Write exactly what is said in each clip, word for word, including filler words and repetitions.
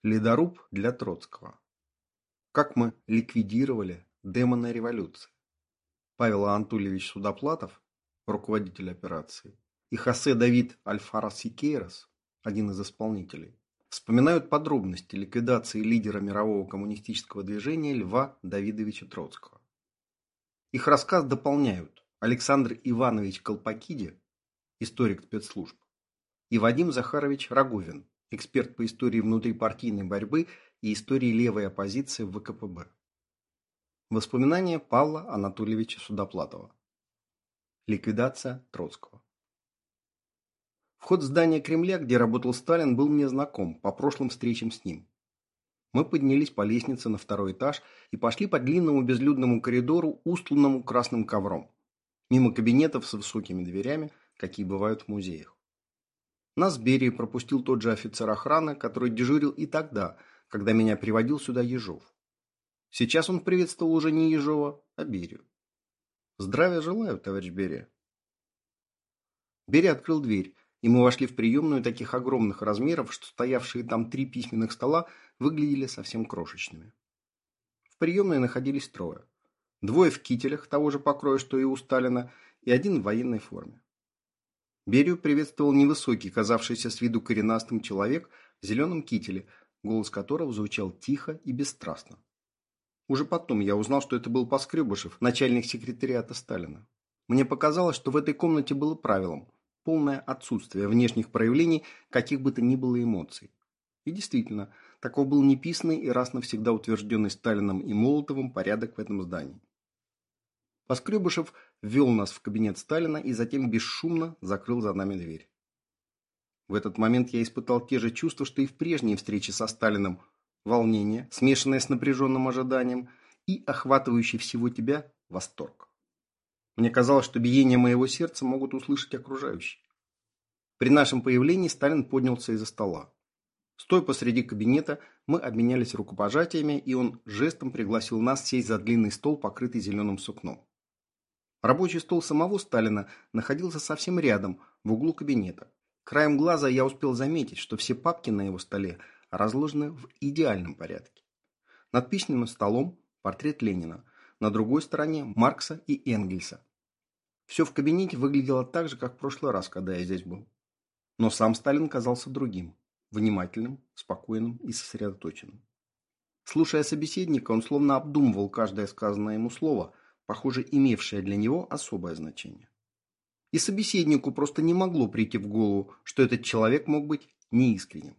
Ледоруб для Троцкого. Как мы ликвидировали демона революции. Павел Анатольевич Судоплатов, руководитель операции, и Хосе Давид Альфара-Сикейрос, один из исполнителей, вспоминают подробности ликвидации лидера мирового коммунистического движения Льва Давидовича Троцкого. Их рассказ дополняют Александр Иванович Колпакиди, историк спецслужб, и Вадим Захарович Роговин, эксперт по истории внутрипартийной борьбы и истории левой оппозиции в ВКПБ. Воспоминания Павла Анатольевича Судоплатова. Ликвидация Троцкого. Вход в здание Кремля, где работал Сталин, был мне знаком по прошлым встречам с ним. Мы поднялись по лестнице на второй этаж и пошли по длинному безлюдному коридору, устланному красным ковром, мимо кабинетов с высокими дверями, какие бывают в музеях. Нас с Берией пропустил тот же офицер охраны, который дежурил и тогда, когда меня приводил сюда Ежов. Сейчас он приветствовал уже не Ежова, а Берию. «Здравия желаю, товарищ Берия». Берия открыл дверь, и мы вошли в приемную таких огромных размеров, что стоявшие там три письменных стола выглядели совсем крошечными. В приемной находились трое. Двое в кителях того же покроя, что и у Сталина, и один в военной форме. Берию приветствовал невысокий, казавшийся с виду коренастым человек в зеленом кителе, голос которого звучал тихо и бесстрастно. Уже потом я узнал, что это был Поскребышев, начальник секретариата Сталина. Мне показалось, что в этой комнате было правилом полное отсутствие внешних проявлений каких бы то ни было эмоций. И действительно, таков был неписанный и раз навсегда утвержденный Сталином и Молотовым порядок в этом здании. Поскребышев ввел нас в кабинет Сталина и затем бесшумно закрыл за нами дверь. В этот момент я испытал те же чувства, что и в прежней встрече со Сталиным: волнение, смешанное с напряженным ожиданием, и охватывающий всего тебя восторг. Мне казалось, что биение моего сердца могут услышать окружающие. При нашем появлении Сталин поднялся из-за стола. Стоя посреди кабинета, мы обменялись рукопожатиями, и он жестом пригласил нас сесть за длинный стол, покрытый зеленым сукном. Рабочий стол самого Сталина находился совсем рядом, в углу кабинета. Краем глаза я успел заметить, что все папки на его столе разложены в идеальном порядке. Над письменным столом портрет Ленина, на другой стороне Маркса и Энгельса. Все в кабинете выглядело так же, как в прошлый раз, когда я здесь был. Но сам Сталин казался другим, внимательным, спокойным и сосредоточенным. Слушая собеседника, он словно обдумывал каждое сказанное ему слово, похоже, имевшее для него особое значение. И собеседнику просто не могло прийти в голову, что этот человек мог быть неискренним.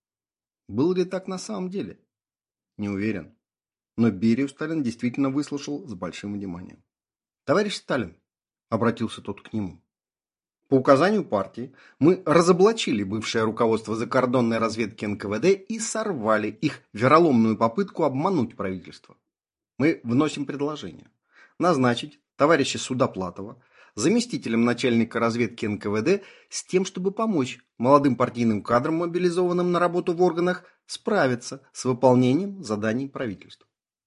Было ли так на самом деле? Не уверен. Но Берию Сталин действительно выслушал с большим вниманием. «Товарищ Сталин», — обратился тот к нему, — «по указанию партии мы разоблачили бывшее руководство закордонной разведки эн ка вэ дэ и сорвали их вероломную попытку обмануть правительство. Мы вносим предложение назначить товарища Судоплатова заместителем начальника разведки эн ка вэ дэ с тем, чтобы помочь молодым партийным кадрам, мобилизованным на работу в органах, справиться с выполнением заданий правительства».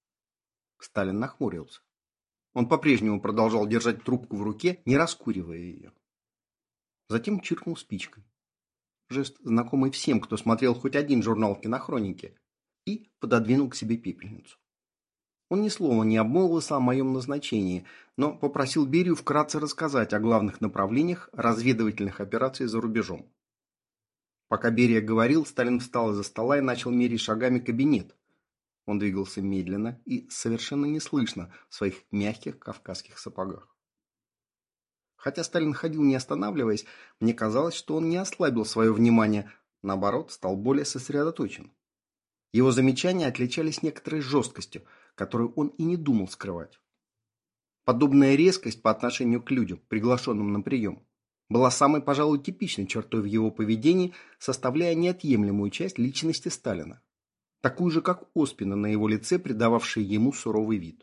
Сталин нахмурился. Он по-прежнему продолжал держать трубку в руке, не раскуривая ее. Затем чиркнул спичкой. Жест, знакомый всем, кто смотрел хоть один журнал «Кинохроники», и пододвинул к себе пепельницу. Он ни слова не обмолвился о моем назначении, но попросил Берию вкратце рассказать о главных направлениях разведывательных операций за рубежом. Пока Берия говорил, Сталин встал из-за стола и начал мерить шагами кабинет. Он двигался медленно и совершенно неслышно в своих мягких кавказских сапогах. Хотя Сталин ходил не останавливаясь, мне казалось, что он не ослабил свое внимание, наоборот, стал более сосредоточен. Его замечания отличались некоторой жесткостью, которую он и не думал скрывать. Подобная резкость по отношению к людям, приглашенным на прием, была самой, пожалуй, типичной чертой в его поведении, составляя неотъемлемую часть личности Сталина, такую же, как оспина на его лице, придававшая ему суровый вид.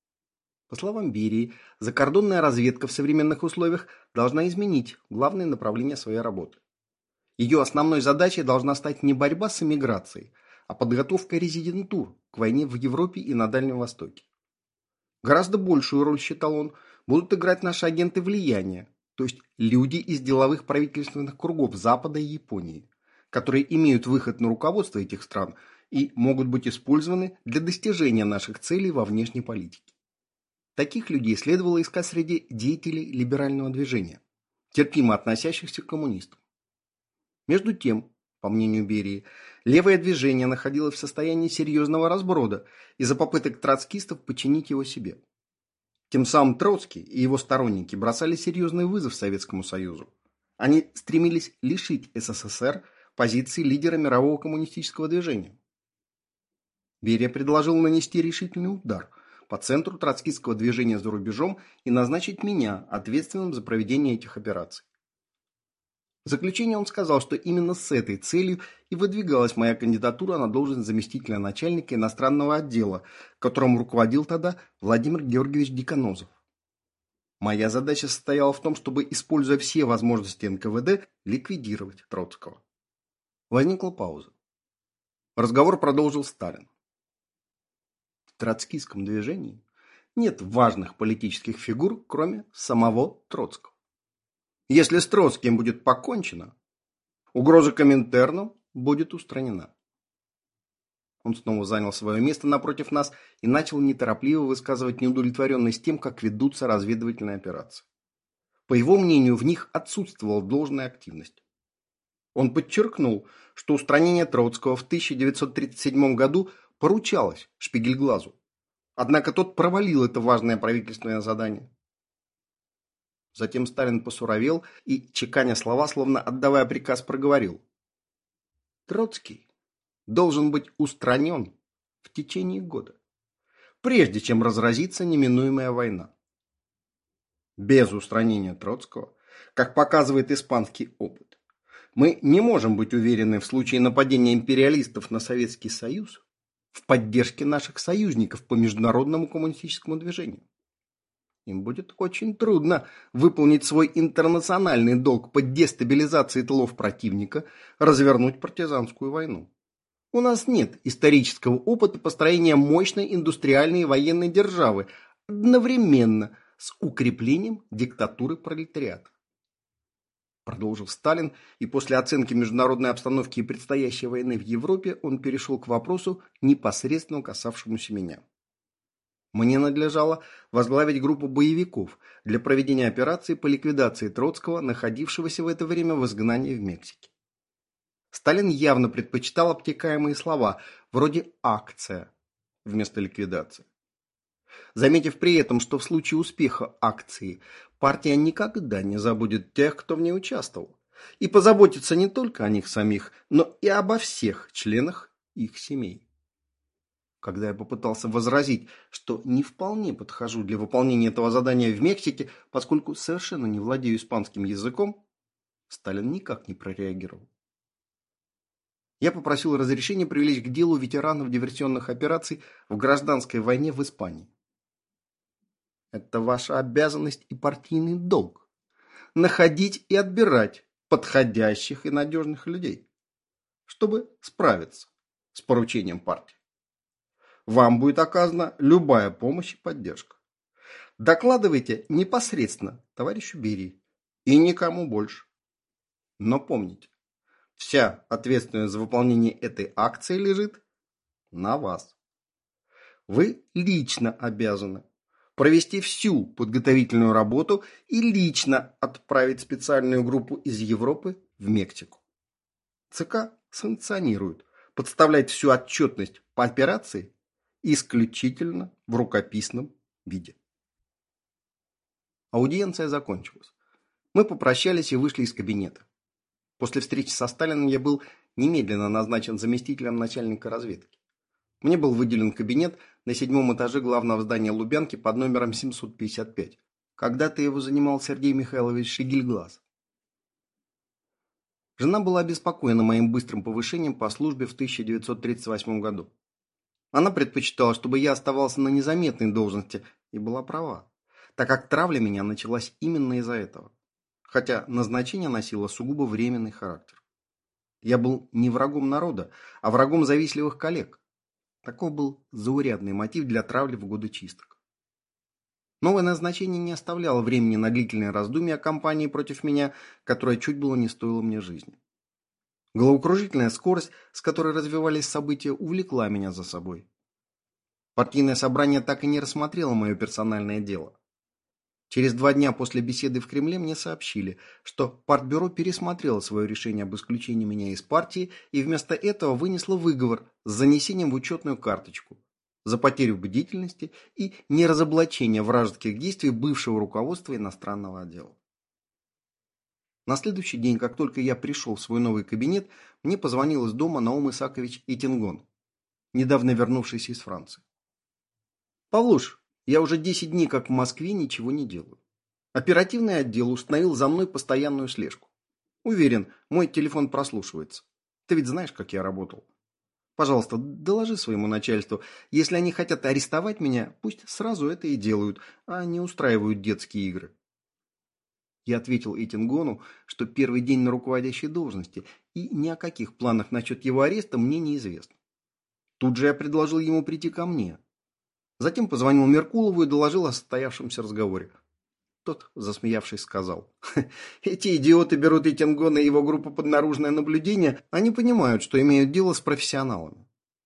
По словам Берии, закордонная разведка в современных условиях должна изменить главное направление своей работы. Ее основной задачей должна стать не борьба с эмиграцией, а подготовка резидентур к войне в Европе и на Дальнем Востоке. Гораздо большую роль, считал он, будут играть наши агенты влияния, то есть люди из деловых правительственных кругов Запада и Японии, которые имеют выход на руководство этих стран и могут быть использованы для достижения наших целей во внешней политике. Таких людей следовало искать среди деятелей либерального движения, терпимо относящихся к коммунистам. Между тем, по мнению Берии, левое движение находилось в состоянии серьезного разброда из-за попыток троцкистов подчинить его себе. Тем самым Троцкий и его сторонники бросали серьезный вызов Советскому Союзу. Они стремились лишить СССР позиции лидера мирового коммунистического движения. Берия предложил нанести решительный удар по центру троцкистского движения за рубежом и назначить меня ответственным за проведение этих операций. В заключение он сказал, что именно с этой целью и выдвигалась моя кандидатура на должность заместителя начальника иностранного отдела, которым руководил тогда Владимир Георгиевич Деканозов. Моя задача состояла в том, чтобы, используя все возможности эн ка вэ дэ, ликвидировать Троцкого. Возникла пауза. Разговор продолжил Сталин. В троцкистском движении нет важных политических фигур, кроме самого Троцкого. Если с Троцким будет покончено, угроза Коминтерну будет устранена. Он снова занял свое место напротив нас и начал неторопливо высказывать неудовлетворенность тем, как ведутся разведывательные операции. По его мнению, в них отсутствовала должная активность. Он подчеркнул, что устранение Троцкого в тысяча девятьсот тридцать седьмом году поручалось Шпигельглазу. Однако тот провалил это важное правительственное задание. Затем Сталин посуровел и, чеканя слова, словно отдавая приказ, проговорил: Троцкий должен быть устранен в течение года, прежде чем разразится неминуемая война. Без устранения Троцкого, как показывает испанский опыт, мы не можем быть уверены в случае нападения империалистов на Советский Союз в поддержке наших союзников по международному коммунистическому движению. Им будет очень трудно выполнить свой интернациональный долг по дестабилизации тылов противника, развернуть партизанскую войну. У нас нет исторического опыта построения мощной индустриальной и военной державы одновременно с укреплением диктатуры пролетариата. Продолжил Сталин, и после оценки международной обстановки и предстоящей войны в Европе он перешел к вопросу, непосредственно касавшемуся меня. Мне надлежало возглавить группу боевиков для проведения операции по ликвидации Троцкого, находившегося в это время в изгнании в Мексике. Сталин явно предпочитал обтекаемые слова, вроде «акция» вместо ликвидации. Заметив при этом, что в случае успеха акции партия никогда не забудет тех, кто в ней участвовал, и позаботится не только о них самих, но и обо всех членах их семей. Когда я попытался возразить, что не вполне подхожу для выполнения этого задания в Мексике, поскольку совершенно не владею испанским языком, Сталин никак не прореагировал. Я попросил разрешения привлечь к делу ветеранов диверсионных операций в гражданской войне в Испании. Это ваша обязанность и партийный долг – находить и отбирать подходящих и надежных людей, чтобы справиться с поручением партии. Вам будет оказана любая помощь и поддержка. Докладывайте непосредственно товарищу Берии и никому больше. Но помните, вся ответственность за выполнение этой акции лежит на вас. Вы лично обязаны провести всю подготовительную работу и лично отправить специальную группу из Европы в Мексику. ЦК санкционирует подставлять всю отчетность по операции исключительно в рукописном виде. Аудиенция закончилась. Мы попрощались и вышли из кабинета. После встречи со Сталиным я был немедленно назначен заместителем начальника разведки. Мне был выделен кабинет на седьмом этаже главного здания Лубянки под номером семьсот пятьдесят пять. Когда-то его занимал Сергей Михайлович Шпигельглаз. Жена была обеспокоена моим быстрым повышением по службе в тысяча девятьсот тридцать восьмом году. Она предпочитала, чтобы я оставался на незаметной должности, и была права, так как травля меня началась именно из-за этого, хотя назначение носило сугубо временный характер. Я был не врагом народа, а врагом завистливых коллег. Таков был заурядный мотив для травли в годы чисток. Новое назначение не оставляло времени на длительные раздумья о кампании против меня, которая чуть было не стоила мне жизни. Головокружительная скорость, с которой развивались события, увлекла меня за собой. Партийное собрание так и не рассмотрело мое персональное дело. Через два дня после беседы в Кремле мне сообщили, что Партбюро пересмотрело свое решение об исключении меня из партии и вместо этого вынесло выговор с занесением в учетную карточку за потерю бдительности и неразоблачение вражеских действий бывшего руководства иностранного отдела. На следующий день, как только я пришел в свой новый кабинет, мне позвонил из дома Наум Исакович Итингон, недавно вернувшийся из Франции. «Павлуш, я уже десять дней как в Москве ничего не делаю. Оперативный отдел установил за мной постоянную слежку. Уверен, мой телефон прослушивается. Ты ведь знаешь, как я работал. Пожалуйста, доложи своему начальству. Если они хотят арестовать меня, пусть сразу это и делают, а не устраивают детские игры». Я ответил Итингону, что первый день на руководящей должности, и ни о каких планах насчет его ареста мне неизвестно. Тут же я предложил ему прийти ко мне. Затем позвонил Меркулову и доложил о состоявшемся разговоре. Тот, засмеявшись, сказал: «Эти идиоты берут Итингона и его группу под наружное наблюдение, они понимают, что имеют дело с профессионалами».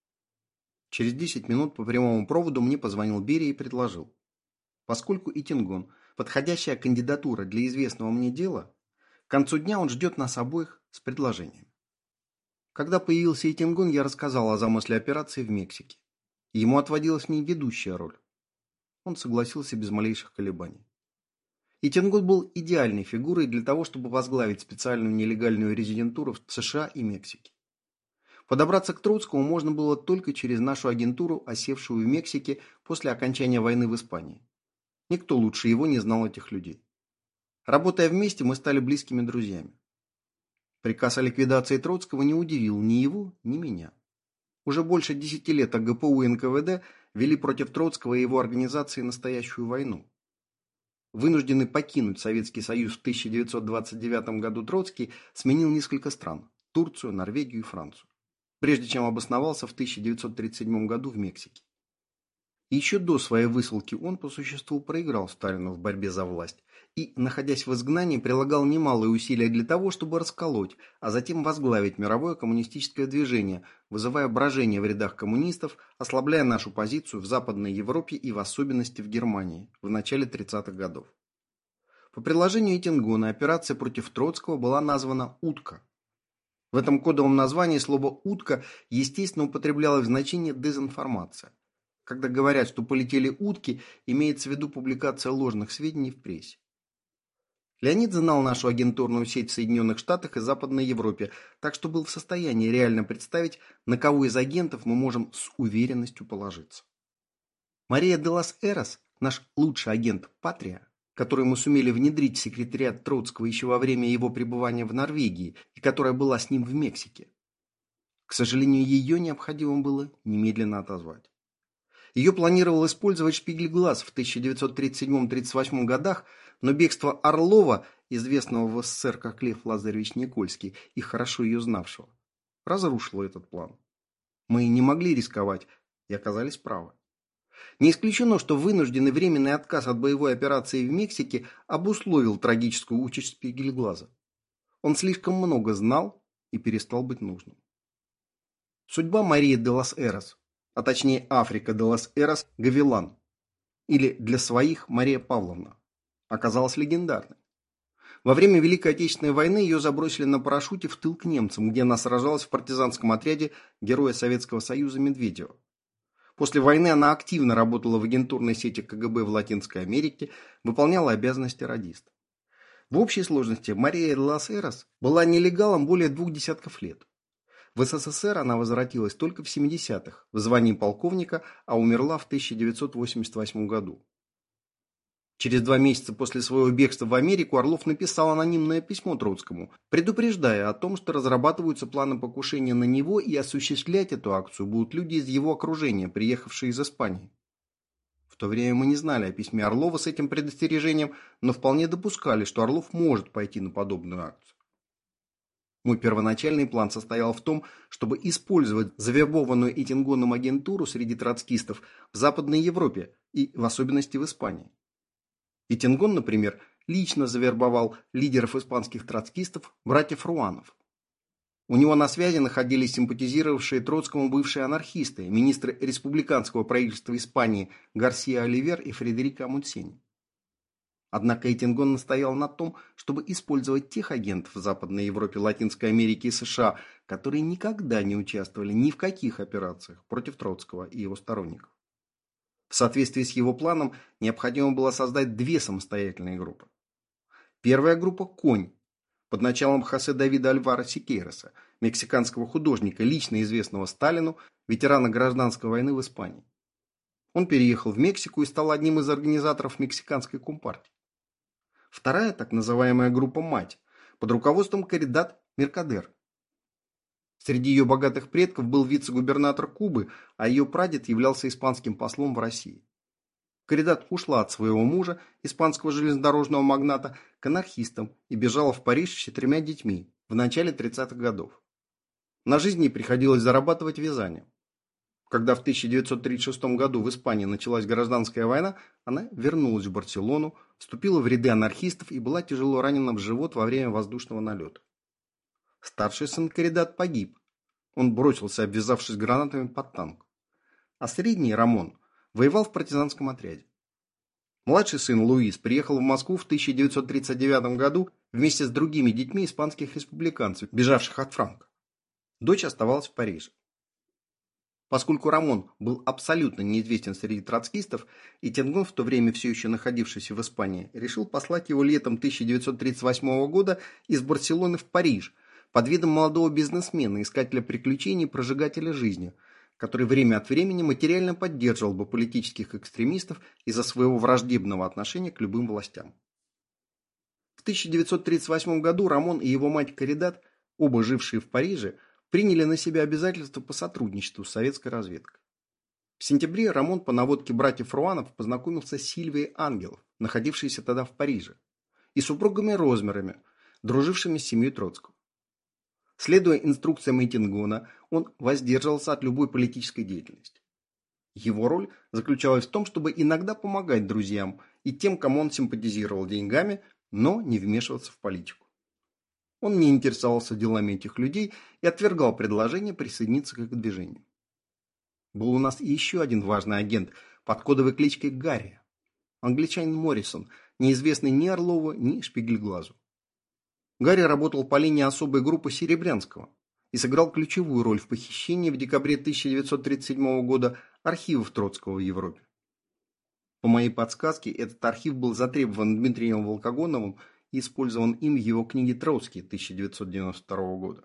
Через десять минут по прямому проводу мне позвонил Берия и предложил: поскольку Итингон – подходящая кандидатура для известного мне дела, к концу дня он ждет нас обоих с предложением. Когда появился Итингон, я рассказал о замысле операции в Мексике. Ему отводилась не ведущая роль. Он согласился без малейших колебаний. Итингон был идеальной фигурой для того, чтобы возглавить специальную нелегальную резидентуру в США и Мексике. Подобраться к Троцкому можно было только через нашу агентуру, осевшую в Мексике после окончания войны в Испании. Никто лучше его не знал этих людей. Работая вместе, мы стали близкими друзьями. Приказ о ликвидации Троцкого не удивил ни его, ни меня. Уже больше десяти лет АГПУ и эн ка вэ дэ вели против Троцкого и его организации настоящую войну. Вынужденный покинуть Советский Союз в тысяча девятьсот двадцать девятом году Троцкий сменил несколько стран – Турцию, Норвегию и Францию, прежде чем обосновался в тысяча девятьсот тридцать седьмом году в Мексике. Еще до своей высылки он по существу проиграл Сталину в борьбе за власть и, находясь в изгнании, прилагал немалые усилия для того, чтобы расколоть, а затем возглавить мировое коммунистическое движение, вызывая брожение в рядах коммунистов, ослабляя нашу позицию в Западной Европе и в особенности в Германии в начале тридцатых годов. По предложению Итингона операция против Троцкого была названа «Утка». В этом кодовом названии слово «утка» естественно употреблялось в значении «дезинформация». Когда говорят, что полетели утки, имеется в виду публикация ложных сведений в прессе. Леонид знал нашу агентурную сеть в Соединенных Штатах и Западной Европе, так что был в состоянии реально представить, на кого из агентов мы можем с уверенностью положиться. Мария де лас Эрос, наш лучший агент Патрия, который мы сумели внедрить в секретариат Троцкого еще во время его пребывания в Норвегии и которая была с ним в Мексике. К сожалению, ее необходимо было немедленно отозвать. Ее планировал использовать Шпигель-Глаз в тысяча девятьсот тридцать седьмом — тридцать восьмом годах, но бегство Орлова, известного в СССР как Лев Лазаревич Никольский и хорошо ее знавшего, разрушило этот план. Мы не могли рисковать и оказались правы. Не исключено, что вынужденный временный отказ от боевой операции в Мексике обусловил трагическую участь Шпигель-Глаза. Он слишком много знал и перестал быть нужным. Судьба Марии де лас Эрос, а точнее Африка де лас Эрос Гавилан, или для своих Мария Павловна, оказалась легендарной. Во время Великой Отечественной войны ее забросили на парашюте в тыл к немцам, где она сражалась в партизанском отряде Героя Советского Союза Медведева. После войны она активно работала в агентурной сети ка гэ бэ в Латинской Америке, выполняла обязанности радиста. В общей сложности Мария де лас Эрос была нелегалом более двух десятков лет. В эс эс эс эр она возвратилась только в семидесятых в звании полковника, а умерла в тысяча девятьсот восемьдесят восьмом году. Через два месяца после своего бегства в Америку Орлов написал анонимное письмо Троцкому, предупреждая о том, что разрабатываются планы покушения на него и осуществлять эту акцию будут люди из его окружения, приехавшие из Испании. В то время мы не знали о письме Орлова с этим предостережением, но вполне допускали, что Орлов может пойти на подобную акцию. Мой первоначальный план состоял в том, чтобы использовать завербованную Итингоном агентуру среди троцкистов в Западной Европе и в особенности в Испании. Итингон, например, лично завербовал лидеров испанских троцкистов, братьев Руанов. У него на связи находились симпатизировавшие Троцкому бывшие анархисты, министры республиканского правительства Испании Гарсия Оливер и Фредерико Амундсени. Однако Эйтингон настоял на том, чтобы использовать тех агентов в Западной Европе, Латинской Америке и США, которые никогда не участвовали ни в каких операциях против Троцкого и его сторонников. В соответствии с его планом необходимо было создать две самостоятельные группы. Первая группа «Конь» под началом Хосе Давида Альвара Сикейроса, мексиканского художника, лично известного Сталину, ветерана гражданской войны в Испании. Он переехал в Мексику и стал одним из организаторов мексиканской компартии. Вторая, так называемая группа «Мать», под руководством Каридат Меркадер. Среди ее богатых предков был вице-губернатор Кубы, а ее прадед являлся испанским послом в России. Каридат ушла от своего мужа, испанского железнодорожного магната, к анархистам и бежала в Париж с четырьмя детьми в начале тридцатых годов. На жизнь ей приходилось зарабатывать вязанием. Когда в тысяча девятьсот тридцать шестом году в Испании началась гражданская война, она вернулась в Барселону, вступила в ряды анархистов и была тяжело ранена в живот во время воздушного налета. Старший сын Каридат погиб. Он бросился, обвязавшись гранатами, под танк. А средний, Рамон, воевал в партизанском отряде. Младший сын Луис приехал в Москву в тысяча девятьсот тридцать девятом году вместе с другими детьми испанских республиканцев, бежавших от Франко. Дочь оставалась в Париже. Поскольку Рамон был абсолютно неизвестен среди троцкистов, Эйтингон, в то время все еще находившийся в Испании, решил послать его летом тысяча девятьсот тридцать восьмого года из Барселоны в Париж под видом молодого бизнесмена, искателя приключений, прожигателя жизни, который время от времени материально поддерживал бы политических экстремистов из-за своего враждебного отношения к любым властям. В тысяча девятьсот тридцать восьмом году Рамон и его мать Каридат, оба жившие в Париже, приняли на себя обязательства по сотрудничеству с советской разведкой. В сентябре Рамон по наводке братьев Руанов познакомился с Сильвией Ангелов, находившейся тогда в Париже, и супругами Розмерами, дружившими с семьей Троцкого. Следуя инструкциям Эйтингона, он воздерживался от любой политической деятельности. Его роль заключалась в том, чтобы иногда помогать друзьям и тем, кому он симпатизировал деньгами, но не вмешиваться в политику. Он не интересовался делами этих людей и отвергал предложение присоединиться к их движению. Был у нас и еще один важный агент под кодовой кличкой Гарри, англичанин Моррисон, неизвестный ни Орлову, ни Шпигельглазу. Гарри работал по линии особой группы Серебрянского и сыграл ключевую роль в похищении в декабре тысяча девятьсот тридцать седьмого года архивов Троцкого в Европе. По моей подсказке, этот архив был затребован Дмитрием Волкогоновым и использован им в его книге «Троцкий» тысяча девятьсот девяносто второго года.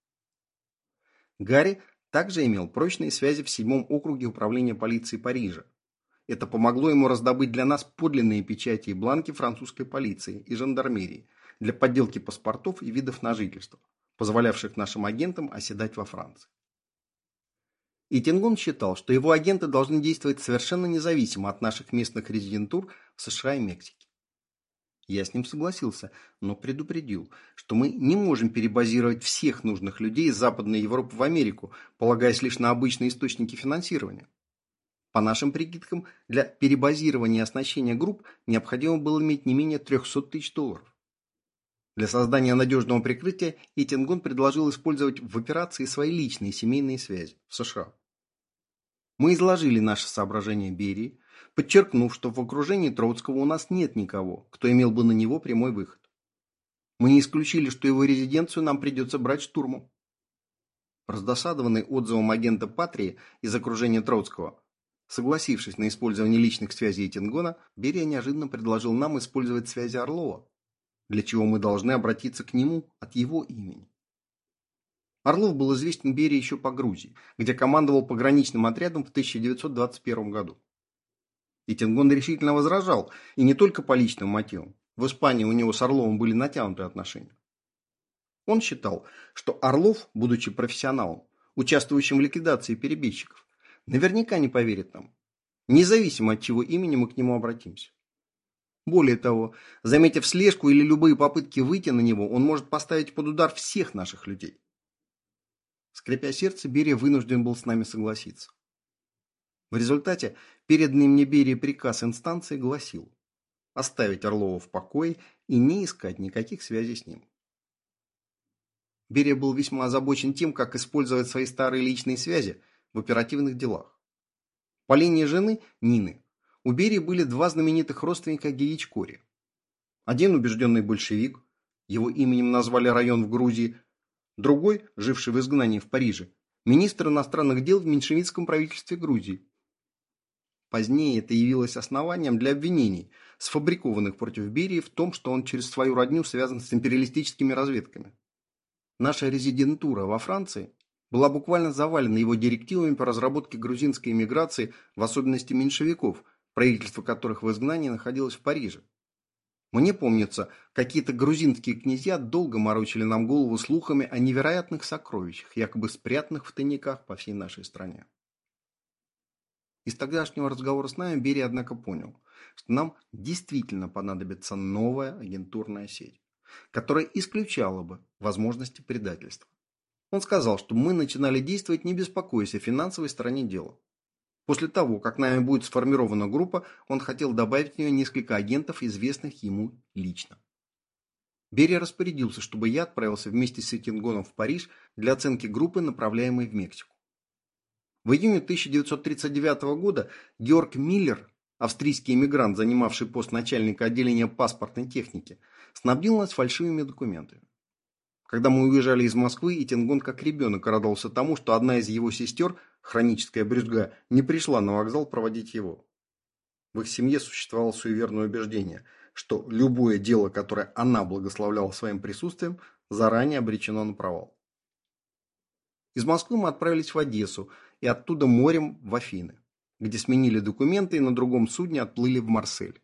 Гарри также имел прочные связи в седьмом округе управления полиции Парижа. Это помогло ему раздобыть для нас подлинные печати и бланки французской полиции и жандармерии для подделки паспортов и видов на жительство, позволявших нашим агентам оседать во Франции. Эйтингон считал, что его агенты должны действовать совершенно независимо от наших местных резидентур в США и Мексике. Я с ним согласился, но предупредил, что мы не можем перебазировать всех нужных людей из Западной Европы в Америку, полагаясь лишь на обычные источники финансирования. По нашим прикидкам, для перебазирования и оснащения групп необходимо было иметь не менее трехсот тысяч долларов. Для создания надежного прикрытия Эйтингон предложил использовать в операции свои личные семейные связи в США. Мы изложили наши соображения Берии, подчеркнув, что в окружении Троцкого у нас нет никого, кто имел бы на него прямой выход. Мы не исключили, что его резиденцию нам придется брать штурмом. Раздосадованный отзывом агента Патрии из окружения Троцкого, согласившись на использование личных связей Эйтингона, Берия неожиданно предложил нам использовать связи Орлова, для чего мы должны обратиться к нему от его имени. Орлов был известен Берии еще по Грузии, где командовал пограничным отрядом в тысяча девятьсот двадцать первом году. Эйтингон решительно возражал, и не только по личным мотивам. В Испании у него с Орловым были натянутые отношения. Он считал, что Орлов, будучи профессионалом, участвующим в ликвидации перебежчиков, наверняка не поверит нам, независимо от чего имени мы к нему обратимся. Более того, заметив слежку или любые попытки выйти на него, он может поставить под удар всех наших людей. Скрипя сердце, Берия вынужден был с нами согласиться. В результате переданный мне Берии приказ инстанции гласил оставить Орлова в покое и не искать никаких связей с ним. Берия был весьма озабочен тем, как использовать свои старые личные связи в оперативных делах. По линии жены, Нины, у Берии были два знаменитых родственника Геичкори. Один убежденный большевик, его именем назвали район в Грузии, другой, живший в изгнании в Париже, министр иностранных дел в меньшевистском правительстве Грузии. Позднее это явилось основанием для обвинений, сфабрикованных против Берии в том, что он через свою родню связан с империалистическими разведками. Наша резидентура во Франции была буквально завалена его директивами по разработке грузинской эмиграции, в особенности меньшевиков, правительство которых в изгнании находилось в Париже. Мне помнится, какие-то грузинские князья долго морочили нам голову слухами о невероятных сокровищах, якобы спрятанных в тайниках по всей нашей стране. Из тогдашнего разговора с нами Берия, однако, понял, что нам действительно понадобится новая агентурная сеть, которая исключала бы возможности предательства. Он сказал, что мы начинали действовать, не беспокоясь о финансовой стороне дела. После того, как нами будет сформирована группа, он хотел добавить в нее несколько агентов, известных ему лично. Берия распорядился, чтобы я отправился вместе с Этингоном в Париж для оценки группы, направляемой в Мексику. В июне тысяча девятьсот тридцать девятого года Георг Миллер, австрийский эмигрант, занимавший пост начальника отделения паспортной техники, снабдил нас фальшивыми документами. Когда мы уезжали из Москвы, Этингон как ребенок радовался тому, что одна из его сестер, хроническая брюзга, не пришла на вокзал проводить его. В их семье существовало суеверное убеждение, что любое дело, которое она благословляла своим присутствием, заранее обречено на провал. Из Москвы мы отправились в Одессу и оттуда морем в Афины, где сменили документы и на другом судне отплыли в Марсель.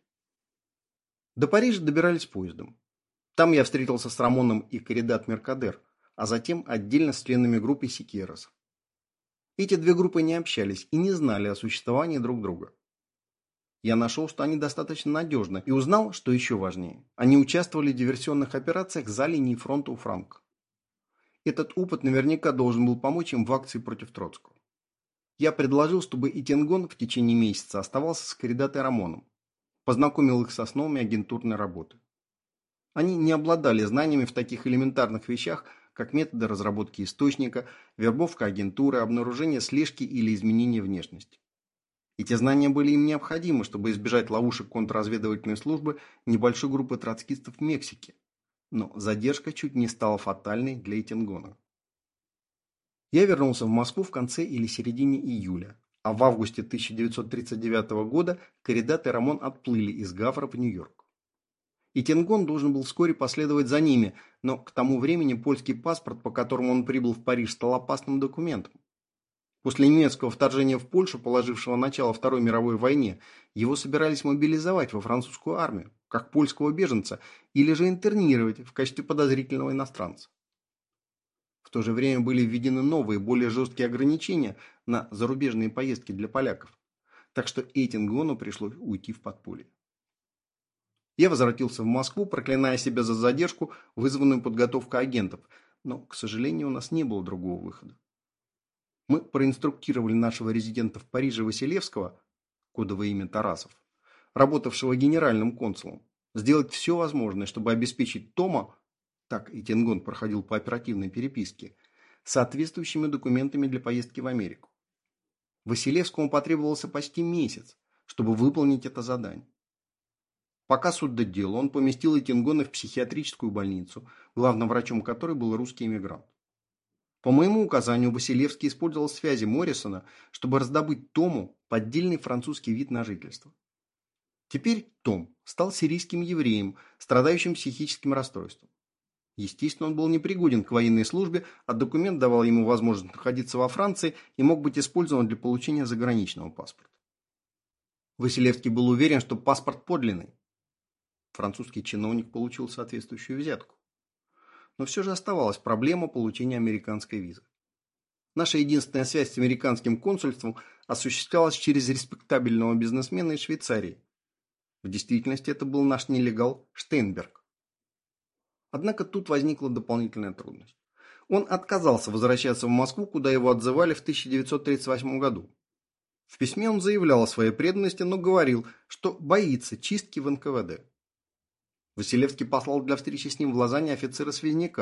До Парижа добирались поездом. Там я встретился с Рамоном и Каридат Меркадер, а затем отдельно с членами группы Сикерос. Эти две группы не общались и не знали о существовании друг друга. Я нашел, что они достаточно надежны, и узнал, что еще важнее, они участвовали в диверсионных операциях за линией фронта у Франко. Этот опыт наверняка должен был помочь им в акции против Троцкого. Я предложил, чтобы Этингон в течение месяца оставался с Каридат и Рамоном, познакомил их с основами агентурной работы. Они не обладали знаниями в таких элементарных вещах, как методы разработки источника, вербовка агентуры, обнаружение слежки или изменение внешности. Эти знания были им необходимы, чтобы избежать ловушек контрразведывательной службы небольшой группы троцкистов в Мексике. Но задержка чуть не стала фатальной для Этингона. Я вернулся в Москву в конце или середине июля, а в августе тысяча девятьсот тридцать девятого года Каридат и Рамон отплыли из Гавра в Нью-Йорк. Этингон должен был вскоре последовать за ними, но к тому времени польский паспорт, по которому он прибыл в Париж, стал опасным документом. После немецкого вторжения в Польшу, положившего начало Второй мировой войне, его собирались мобилизовать во французскую армию, как польского беженца, или же интернировать в качестве подозрительного иностранца. В то же время были введены новые, более жесткие ограничения на зарубежные поездки для поляков, так что Этингону пришлось уйти в подполье. Я возвратился в Москву, проклиная себя за задержку, вызванную подготовкой агентов, но, к сожалению, у нас не было другого выхода. Мы проинструктировали нашего резидента в Париже Василевского, кодовое имя Тарасов, работавшего генеральным консулом, сделать все возможное, чтобы обеспечить Тома, так Этингон проходил по оперативной переписке, соответствующими документами для поездки в Америку. Василевскому потребовался почти месяц, чтобы выполнить это задание. Пока суд до дела, он поместил Этингона в психиатрическую больницу, главным врачом которой был русский эмигрант. По моему указанию Василевский использовал связи Моррисона, чтобы раздобыть Тому поддельный французский вид на жительство. Теперь Том стал сирийским евреем, страдающим психическим расстройством. Естественно, он был непригоден к военной службе, а документ давал ему возможность находиться во Франции и мог быть использован для получения заграничного паспорта. Василевский был уверен, что паспорт подлинный. Французский чиновник получил соответствующую взятку. Но все же оставалась проблема получения американской визы. Наша единственная связь с американским консульством осуществлялась через респектабельного бизнесмена из Швейцарии. В действительности это был наш нелегал Штейнберг. Однако тут возникла дополнительная трудность. Он отказался возвращаться в Москву, куда его отзывали в тысяча девятьсот тридцать восьмом году. В письме он заявлял о своей преданности, но говорил, что боится чистки в эн ка вэ дэ. Василевский послал для встречи с ним в Лозанне офицера-связняка,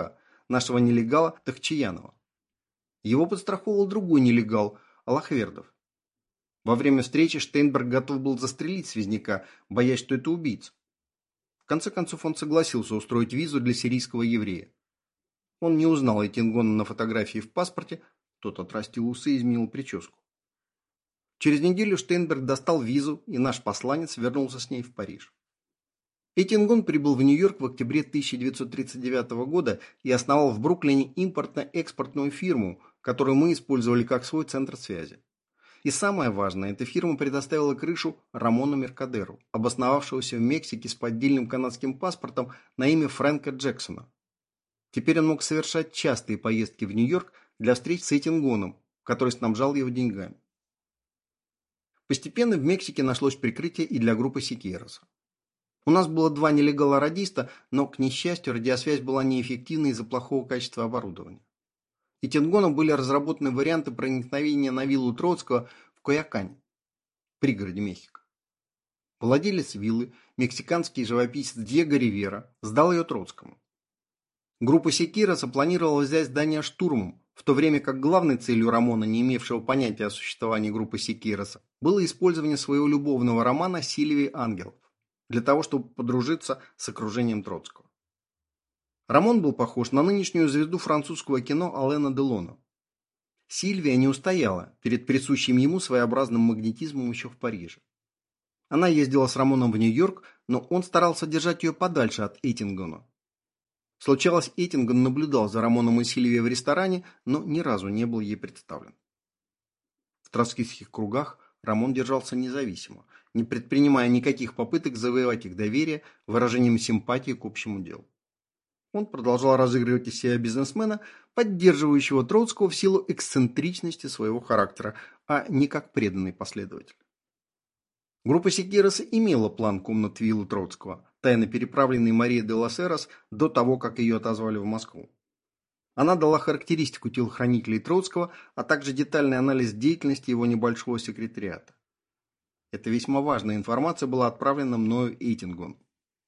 нашего нелегала Тахчиянова. Его подстраховал другой нелегал Аллахвердов. Во время встречи Штейнберг готов был застрелить связняка, боясь, что это убийца. В конце концов он согласился устроить визу для сирийского еврея. Он не узнал Этингона на фотографии в паспорте, тот отрастил усы и изменил прическу. Через неделю Штейнберг достал визу, и наш посланец вернулся с ней в Париж. Этингон прибыл в Нью-Йорк в октябре тысяча девятьсот тридцать девятого года и основал в Бруклине импортно-экспортную фирму, которую мы использовали как свой центр связи. И самое важное, эта фирма предоставила крышу Рамону Меркадеру, обосновавшегося в Мексике с поддельным канадским паспортом на имя Фрэнка Джексона. Теперь он мог совершать частые поездки в Нью-Йорк для встреч с Этингоном, который снабжал его деньгами. Постепенно в Мексике нашлось прикрытие и для группы Сикейроса. У нас было два нелегала-радиста, но, к несчастью, радиосвязь была неэффективной из-за плохого качества оборудования. Этингоном были разработаны варианты проникновения на виллу Троцкого в Коякане, пригороде Мехико. Владелец виллы, мексиканский живописец Диего Ривера, сдал ее Троцкому. Группа Сикейроса планировала взять здание штурмом, в то время как главной целью Рамона, не имевшего понятия о существовании группы Сикейроса, было использование своего любовного романа «Сильвии Ангелов» для того, чтобы подружиться с окружением Троцкого. Рамон был похож на нынешнюю звезду французского кино Алена Делона. Сильвия не устояла перед присущим ему своеобразным магнетизмом еще в Париже. Она ездила с Рамоном в Нью-Йорк, но он старался держать ее подальше от Этингона. Случалось, Этингон наблюдал за Рамоном и Сильвией в ресторане, но ни разу не был ей представлен. В троцкистских кругах Рамон держался независимо, не предпринимая никаких попыток завоевать их доверие выражением симпатии к общему делу. Он продолжал разыгрывать из себя бизнесмена, поддерживающего Троцкого в силу эксцентричности своего характера, а не как преданный последователь. Группа Сикейроса имела план комнат виллы Троцкого, тайно переправленный Марией де лос Эрос до того, как ее отозвали в Москву. Она дала характеристику телохранителей Троцкого, а также детальный анализ деятельности его небольшого секретариата. Эта весьма важная информация была отправлена мною Этингону.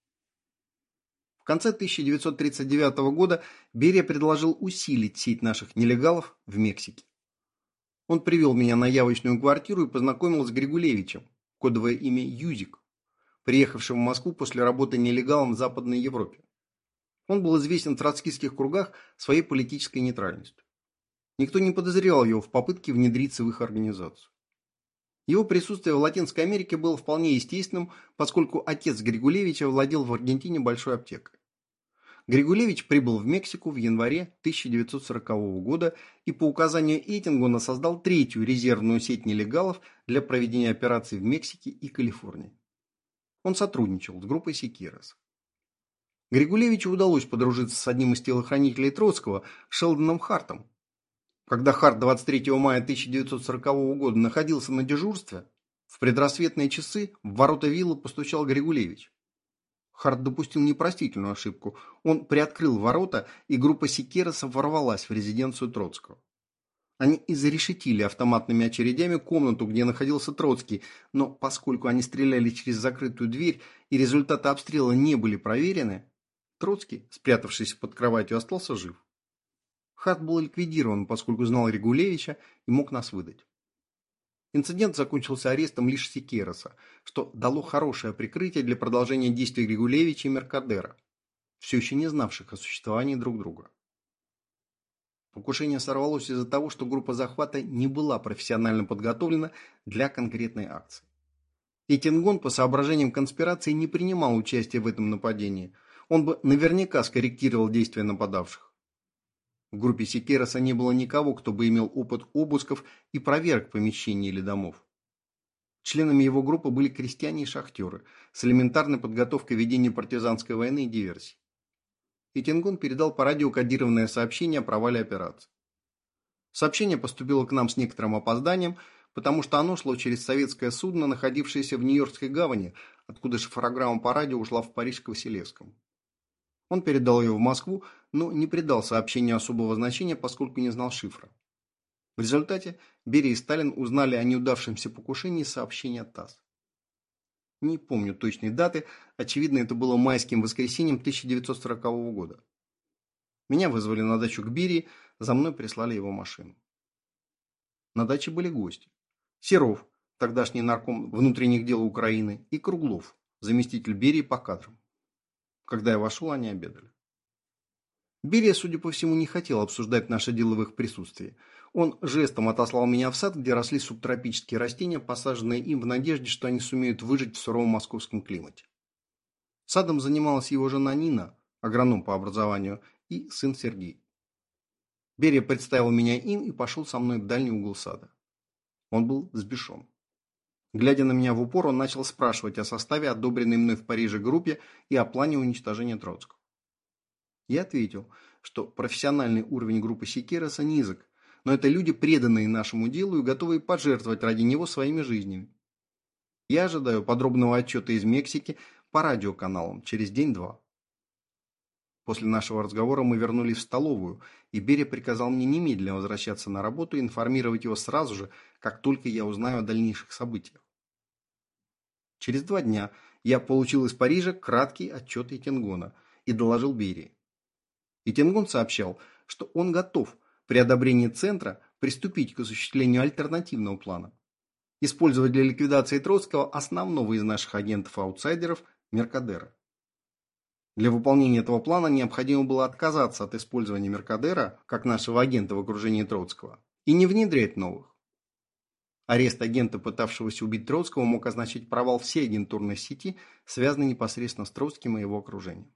В конце тысяча девятьсот тридцать девятого года Берия предложил усилить сеть наших нелегалов в Мексике. Он привел меня на явочную квартиру и познакомил с Григулевичем, кодовое имя Юзик, приехавшим в Москву после работы нелегалом в Западной Европе. Он был известен в троцкистских кругах своей политической нейтральностью. Никто не подозревал его в попытке внедриться в их организацию. Его присутствие в Латинской Америке было вполне естественным, поскольку отец Григулевича владел в Аргентине большой аптекой. Григулевич прибыл в Мексику в январе тысяча девятьсот сорокового года и по указанию Этингона создал третью резервную сеть нелегалов для проведения операций в Мексике и Калифорнии. Он сотрудничал с группой Сикейроса. Григулевичу удалось подружиться с одним из телохранителей Троцкого, Шелдоном Хартом. Когда Харт двадцать третьего мая тысяча девятьсот сорокового года находился на дежурстве, в предрассветные часы в ворота виллы постучал Григулевич. Харт допустил непростительную ошибку. Он приоткрыл ворота, и группа Сикейроса ворвалась в резиденцию Троцкого. Они изрешетили автоматными очередями комнату, где находился Троцкий, но поскольку они стреляли через закрытую дверь и результаты обстрела не были проверены, Троцкий, спрятавшись под кроватью, остался жив. Харт был ликвидирован, поскольку знал Григулевича и мог нас выдать. Инцидент закончился арестом лишь Сикейроса, что дало хорошее прикрытие для продолжения действий Григулевича и Меркадера, все еще не знавших о существовании друг друга. Покушение сорвалось из-за того, что группа захвата не была профессионально подготовлена для конкретной акции. Этингон по соображениям конспирации не принимал участия в этом нападении. Он бы наверняка скорректировал действия нападавших. В группе Сикейроса не было никого, кто бы имел опыт обысков и проверок помещений или домов. Членами его группы были крестьяне и шахтеры с элементарной подготовкой ведения партизанской войны и диверсий. Этингон передал по радио кодированное сообщение о провале операции. Сообщение поступило к нам с некоторым опозданием, потому что оно шло через советское судно, находившееся в Нью-Йоркской гавани, откуда шифрограмма по радио ушла в Париж к Василевскому. Он передал ее в Москву, но не придал сообщению особого значения, поскольку не знал шифра. В результате Берия и Сталин узнали о неудавшемся покушении из сообщения ТАСС. Не помню точной даты, очевидно, это было майским воскресеньем тысяча девятьсот сорокового года. Меня вызвали на дачу к Берии, за мной прислали его машину. На даче были гости. Серов, тогдашний нарком внутренних дел Украины, и Круглов, заместитель Берии по кадрам. Когда я вошел, они обедали. Берия, судя по всему, не хотел обсуждать наше дело в их присутствии. Он жестом отослал меня в сад, где росли субтропические растения, посаженные им в надежде, что они сумеют выжить в суровом московском климате. Садом занималась его жена Нина, агроном по образованию, и сын Сергей. Берия представил меня им и пошел со мной в дальний угол сада. Он был взбешен. Глядя на меня в упор, он начал спрашивать о составе, одобренной мной в Париже группе, и о плане уничтожения Троцкого. Я ответил, что профессиональный уровень группы Сикереса низок, но это люди, преданные нашему делу и готовые пожертвовать ради него своими жизнями. Я ожидаю подробного отчета из Мексики по радиоканалам через день-два. После нашего разговора мы вернулись в столовую, и Берия приказал мне немедленно возвращаться на работу и информировать его сразу же, как только я узнаю о дальнейших событиях. Через два дня я получил из Парижа краткий отчет Этингона и доложил Берии. Этингон сообщал, что он готов при одобрении Центра приступить к осуществлению альтернативного плана, использовать для ликвидации Троцкого основного из наших агентов-аутсайдеров Меркадера. Для выполнения этого плана необходимо было отказаться от использования Меркадера как нашего агента в окружении Троцкого и не внедрять новых. Арест агента, пытавшегося убить Троцкого, мог означать провал всей агентурной сети, связанной непосредственно с Троцким и его окружением.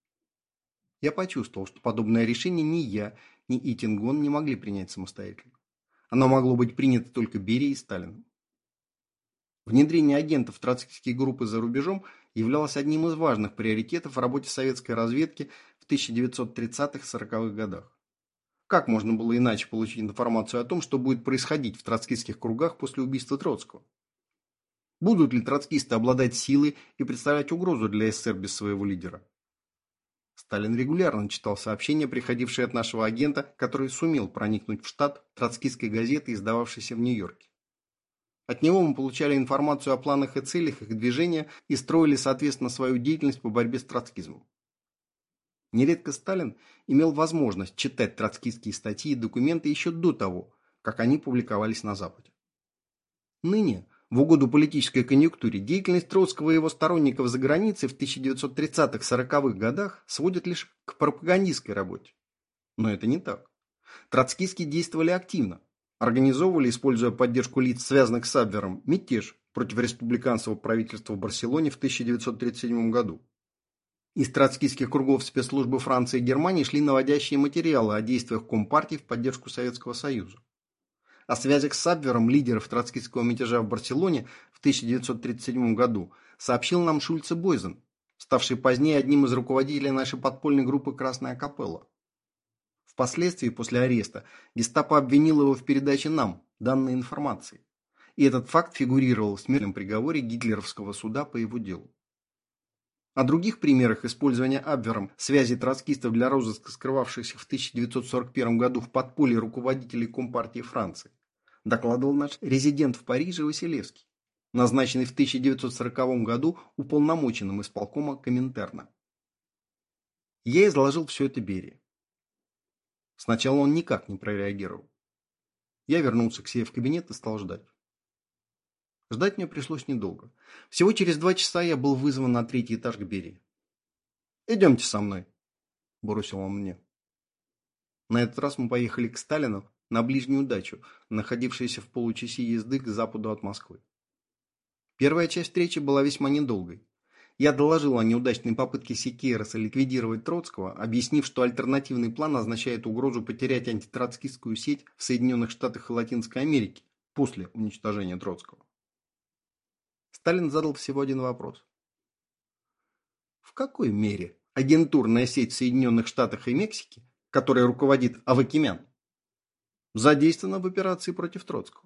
Я почувствовал, что подобное решение ни я, ни Этингон не могли принять самостоятельно. Оно могло быть принято только Берией и Сталиным. Внедрение агентов троцкистских группы за рубежом являлось одним из важных приоритетов в работе советской разведки в тысяча девятьсот тридцатых-сороковых годах. Как можно было иначе получить информацию о том, что будет происходить в троцкистских кругах после убийства Троцкого? Будут ли троцкисты обладать силой и представлять угрозу для СССР без своего лидера? Сталин регулярно читал сообщения, приходившие от нашего агента, который сумел проникнуть в штат троцкистской газеты, издававшейся в Нью-Йорке. От него мы получали информацию о планах и целях их движения и строили, соответственно, свою деятельность по борьбе с троцкизмом. Нередко Сталин имел возможность читать троцкистские статьи и документы еще до того, как они публиковались на Западе. Ныне, в угоду политической конъюнктуре, деятельность Троцкого и его сторонников за границей в тысяча девятьсот тридцатых-сороковых годах сводят лишь к пропагандистской работе. Но это не так. Троцкистские действовали активно, организовывали, используя поддержку лиц, связанных с Абвером, мятеж против республиканского правительства в Барселоне в тысяча девятьсот тридцать седьмом году. Из троцкистских кругов спецслужбы Франции и Германии шли наводящие материалы о действиях Компартии в поддержку Советского Союза. О связях с Абвером лидеров троцкистского мятежа в Барселоне в тысяча девятьсот тридцать седьмом году сообщил нам Шульце-Бойзен, ставший позднее одним из руководителей нашей подпольной группы «Красная Капелла». Впоследствии, после ареста, гестапо обвинило его в передаче нам данной информации, и этот факт фигурировал в смертном приговоре гитлеровского суда по его делу. О других примерах использования Абвером связи троцкистов для розыска скрывавшихся в тысяча девятьсот сорок первом году в подполье руководителей Компартии Франции докладывал наш резидент в Париже Василевский, назначенный в тысяча девятьсот сороковом году уполномоченным исполкома Коминтерна. Я изложил все это Берии. Сначала он никак не прореагировал. Я вернулся к себе в кабинет и стал ждать. Ждать мне пришлось недолго. Всего через два часа я был вызван на третий этаж к Берии. «Идемте со мной», – бросил он мне. На этот раз мы поехали к Сталину на ближнюю дачу, находившуюся в получасе езды к западу от Москвы. Первая часть встречи была весьма недолгой. Я доложил о неудачной попытке Сикереса ликвидировать Троцкого, объяснив, что альтернативный план означает угрозу потерять антитроцкистскую сеть в Соединенных Штатах и Латинской Америке после уничтожения Троцкого. Сталин задал всего один вопрос. В какой мере агентурная сеть в Соединенных Штатах и Мексике, которой руководит Авакимян, задействована в операции против Троцкого?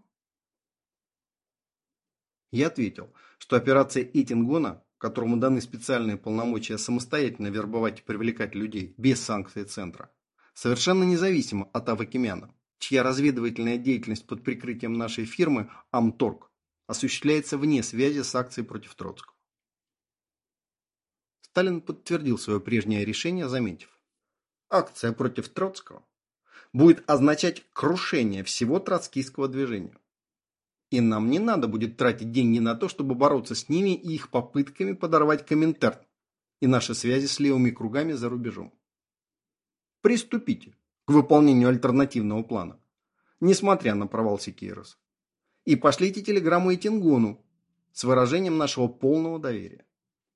Я ответил, что операция Этингона, которому даны специальные полномочия самостоятельно вербовать и привлекать людей без санкций Центра, совершенно независима от Авакимяна, чья разведывательная деятельность под прикрытием нашей фирмы Амторг осуществляется вне связи с акцией против Троцкого. Сталин подтвердил свое прежнее решение, заметив: Акция против Троцкого будет означать крушение всего троцкистского движения. И нам не надо будет тратить деньги на то, чтобы бороться с ними и их попытками подорвать Коминтерн и наши связи с левыми кругами за рубежом. Приступите к выполнению альтернативного плана, несмотря на провал Сикейроса, и пошлите телеграмму Этингону с выражением нашего полного доверия.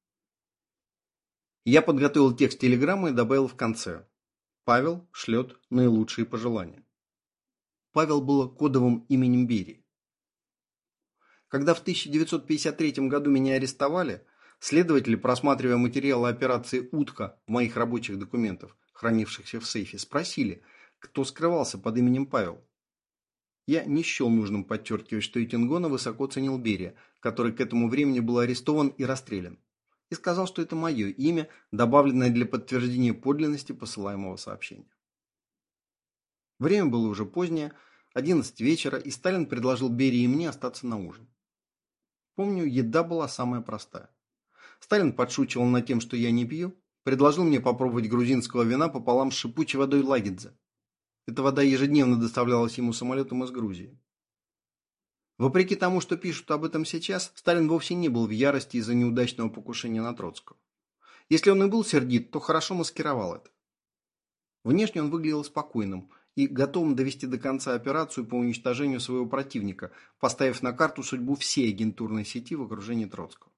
Я подготовил текст телеграммы и добавил в конце: Павел шлет наилучшие пожелания. Павел было кодовым именем Берии. Когда в тысяча девятьсот пятьдесят третьем году меня арестовали, следователи, просматривая материалы операции «Утка» в моих рабочих документах, хранившихся в сейфе, спросили, кто скрывался под именем Павел. Я не счел нужным подчеркивать, что Этингона высоко ценил Берия, который к этому времени был арестован и расстрелян, и сказал, что это мое имя, добавленное для подтверждения подлинности посылаемого сообщения. Время было уже позднее, одиннадцать вечера, и Сталин предложил Берии и мне остаться на ужин. Помню, еда была самая простая. Сталин подшучивал над тем, что я не пью, предложил мне попробовать грузинского вина пополам с шипучей водой Лагидзе. Эта вода ежедневно доставлялась ему самолетом из Грузии. Вопреки тому, что пишут об этом сейчас, Сталин вовсе не был в ярости из-за неудачного покушения на Троцкого. Если он и был сердит, то хорошо маскировал это. Внешне он выглядел спокойным и готовым довести до конца операцию по уничтожению своего противника, поставив на карту судьбу всей агентурной сети в окружении Троцкого.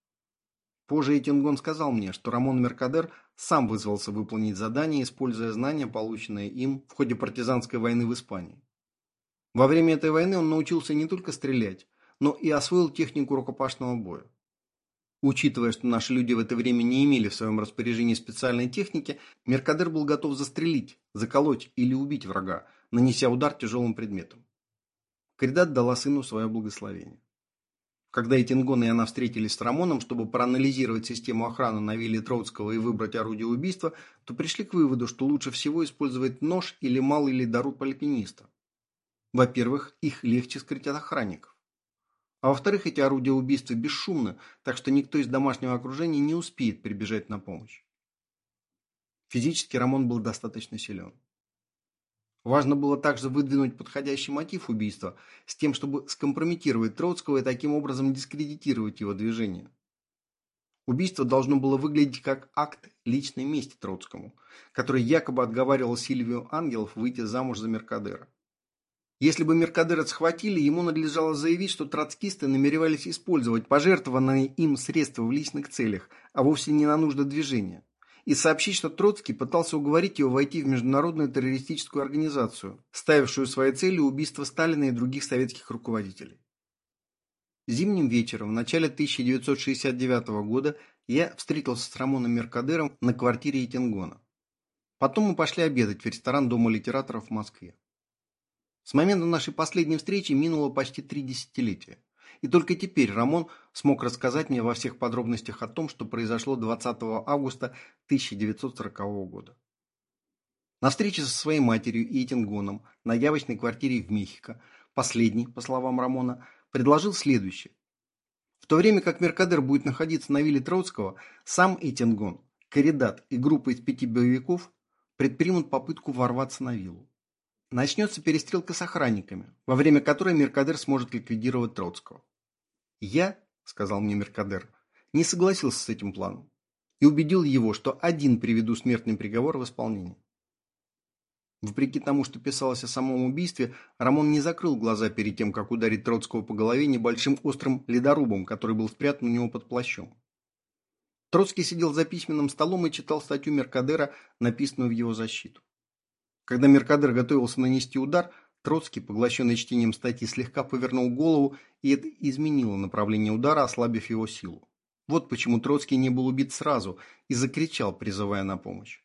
Позже Этингон сказал мне, что Рамон Меркадер сам вызвался выполнить задание, используя знания, полученные им в ходе партизанской войны в Испании. Во время этой войны он научился не только стрелять, но и освоил технику рукопашного боя. Учитывая, что наши люди в это время не имели в своем распоряжении специальной техники, Меркадер был готов застрелить, заколоть или убить врага, нанеся удар тяжелым предметом. Каридат дала сыну свое благословение. Когда Этингон и она встретились с Рамоном, чтобы проанализировать систему охраны на вилле Троцкого и выбрать орудие убийства, то пришли к выводу, что лучше всего использовать нож или малый ледоруб альпиниста. Во-первых, их легче скрыть от охранников. А во-вторых, эти орудия убийства бесшумны, так что никто из домашнего окружения не успеет прибежать на помощь. Физически Рамон был достаточно силен. Важно было также выдвинуть подходящий мотив убийства с тем, чтобы скомпрометировать Троцкого и таким образом дискредитировать его движение. Убийство должно было выглядеть как акт личной мести Троцкому, который якобы отговаривал Сильвию Ангелов выйти замуж за Меркадера. Если бы Меркадера схватили, ему надлежало заявить, что троцкисты намеревались использовать пожертвованные им средства в личных целях, а вовсе не на нужды движения, и сообщить, что Троцкий пытался уговорить его войти в международную террористическую организацию, ставившую своей целью убийство Сталина и других советских руководителей. Зимним вечером в начале тысяча девятьсот шестьдесят девятого года я встретился с Рамоном Меркадером на квартире Этингона. Потом мы пошли обедать в ресторан Дома литераторов в Москве. С момента нашей последней встречи минуло почти три десятилетия. И только теперь Рамон смог рассказать мне во всех подробностях о том, что произошло двадцатого августа тысяча девятьсот сорокового года. На встрече со своей матерью и Этингоном на явочной квартире в Мехико последний, по словам Рамона, предложил следующее. В то время как Меркадер будет находиться на вилле Троцкого, сам Этингон, Каридат и группа из пяти боевиков предпримут попытку ворваться на виллу. Начнется перестрелка с охранниками, во время которой Меркадер сможет ликвидировать Троцкого. Я, сказал мне Меркадер, не согласился с этим планом и убедил его, что один приведу смертный приговор в исполнение. Вопреки тому, что писалось о самом убийстве, Рамон не закрыл глаза перед тем, как ударить Троцкого по голове небольшим острым ледорубом, который был спрятан у него под плащом. Троцкий сидел за письменным столом и читал статью Меркадера, написанную в его защиту. Когда Меркадер готовился нанести удар, Троцкий, поглощенный чтением статьи, слегка повернул голову, и это изменило направление удара, ослабив его силу. Вот почему Троцкий не был убит сразу и закричал, призывая на помощь.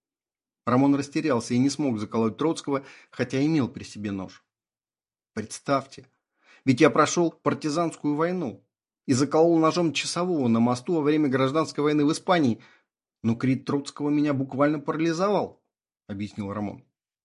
Рамон растерялся и не смог заколоть Троцкого, хотя имел при себе нож. Представьте, ведь я прошел партизанскую войну и заколол ножом часового на мосту во время гражданской войны в Испании, но крик Троцкого меня буквально парализовал, объяснил Рамон.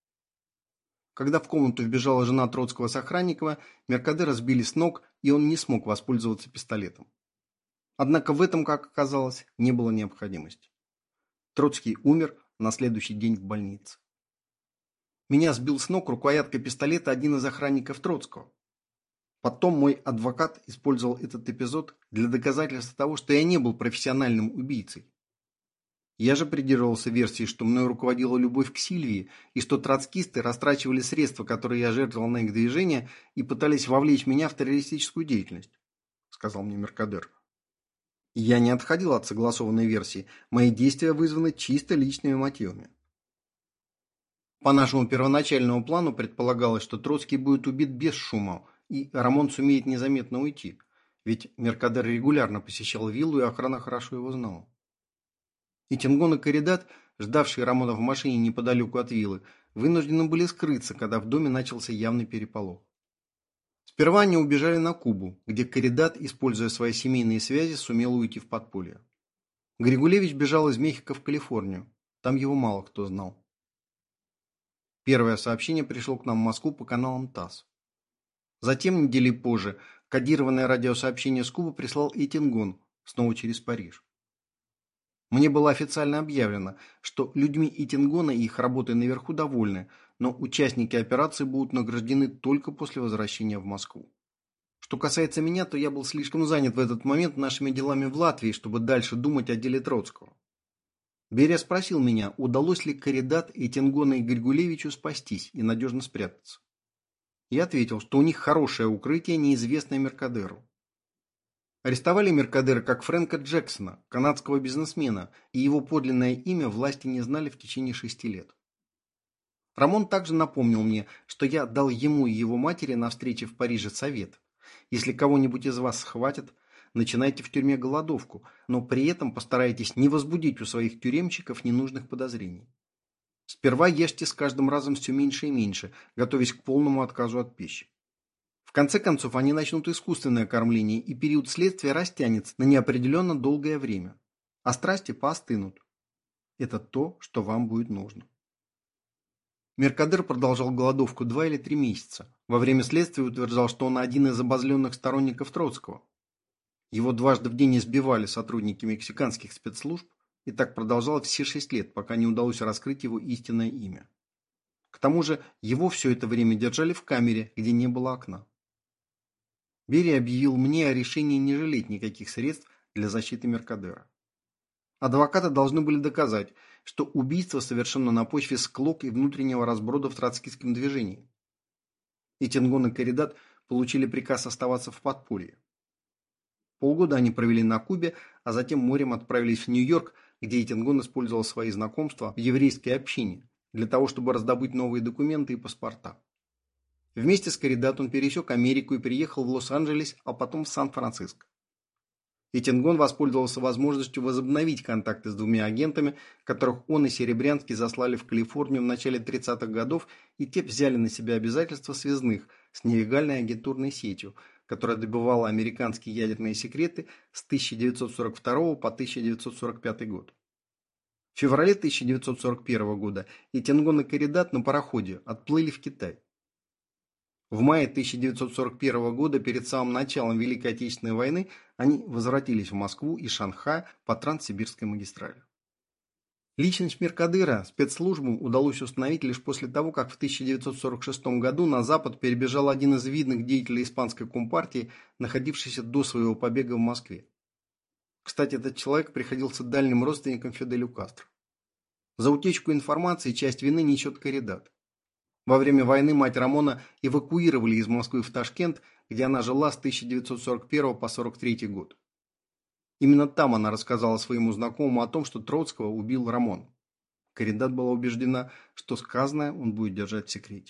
Когда в комнату вбежала жена Троцкого с Охранникова, Меркадера сбили с ног, и он не смог воспользоваться пистолетом. Однако в этом, как оказалось, не было необходимости. Троцкий умер, на следующий день в больнице. Меня сбил с ног рукояткой пистолета один из охранников Троцкого. Потом мой адвокат использовал этот эпизод для доказательства того, что я не был профессиональным убийцей. Я же придерживался версии, что мной руководила любовь к Сильвии, и что троцкисты растрачивали средства, которые я жертвовал на их движение, и пытались вовлечь меня в террористическую деятельность, сказал мне Меркадер. Я не отходил от согласованной версии. Мои действия вызваны чисто личными мотивами. По нашему первоначальному плану предполагалось, что Троцкий будет убит без шума, и Рамон сумеет незаметно уйти, ведь Меркадер регулярно посещал виллу, и охрана хорошо его знала. И Тингон и Коридат, ждавшие Рамона в машине неподалеку от виллы, вынуждены были скрыться, когда в доме начался явный переполох. Сперва они убежали на Кубу, где Коридат, используя свои семейные связи, сумел уйти в подполье. Григулевич бежал из Мехико в Калифорнию, там его мало кто знал. Первое сообщение пришло к нам в Москву по каналам ТАСС. Затем, недели позже, кодированное радиосообщение с Кубы прислал и Тингон, снова через Париж. Мне было официально объявлено, что людьми Итингона и их работой наверху довольны, но участники операции будут награждены только после возвращения в Москву. Что касается меня, то я был слишком занят в этот момент нашими делами в Латвии, чтобы дальше думать о деле Троцкого. Берия спросил меня, удалось ли Коридат, Итингона и Григулевичу спастись и надежно спрятаться. Я ответил, что у них хорошее укрытие, неизвестное Меркадеру. Арестовали Меркадера как Фрэнка Джексона, канадского бизнесмена, и его подлинное имя власти не знали в течение шести лет. Рамон также напомнил мне, что я дал ему и его матери на встрече в Париже совет. Если кого-нибудь из вас схватят, начинайте в тюрьме голодовку, но при этом постарайтесь не возбудить у своих тюремщиков ненужных подозрений. Сперва ешьте с каждым разом все меньше и меньше, готовясь к полному отказу от пищи. В конце концов, они начнут искусственное кормление, и период следствия растянется на неопределенно долгое время, а страсти поостынут. Это то, что вам будет нужно. Меркадер продолжал голодовку два или три месяца. Во время следствия утверждал, что он один из обозленных сторонников Троцкого. Его дважды в день избивали сотрудники мексиканских спецслужб, и так продолжалось все шесть лет, пока не удалось раскрыть его истинное имя. К тому же его все это время держали в камере, где не было окна. Берия объявил мне о решении не жалеть никаких средств для защиты Меркадера. Адвокаты должны были доказать, что убийство совершено на почве склок и внутреннего разброда в троцкистском движении. И Тингон и Коридат получили приказ оставаться в подполье. Полгода они провели на Кубе, а затем морем отправились в Нью-Йорк, где Тингон использовал свои знакомства в еврейской общине для того, чтобы раздобыть новые документы и паспорта. Вместе с Коридат он пересек Америку и переехал в Лос-Анджелес, а потом в Сан-Франциско. И Тингон воспользовался возможностью возобновить контакты с двумя агентами, которых он и Серебрянский заслали в Калифорнию в начале тридцатых годов, и те взяли на себя обязательства связных с нелегальной агентурной сетью, которая добывала американские ядерные секреты с тысяча девятьсот сорок второго по тысяча девятьсот сорок пятый год. В феврале тысяча девятьсот сорок первого года и Тингон и Коридат на пароходе отплыли в Китай. В мае тысяча девятьсот сорок первого года, перед самым началом Великой Отечественной войны, они возвратились в Москву и Шанхай по Транссибирской магистрали. Личность Меркадера спецслужбам удалось установить лишь после того, как в тысяча девятьсот сорок шестом году на Запад перебежал один из видных деятелей испанской компартии, находившийся до своего побега в Москве. Кстати, этот человек приходился дальним родственником Фиделю Кастро. За утечку информации часть вины несет Коридат. Во время войны мать Рамона эвакуировали из Москвы в Ташкент, где она жила с тысяча девятьсот сорок первого по сорок третий год. Именно там она рассказала своему знакомому о том, что Троцкого убил Рамон. Коридат была убеждена, что сказанное он будет держать в секрете.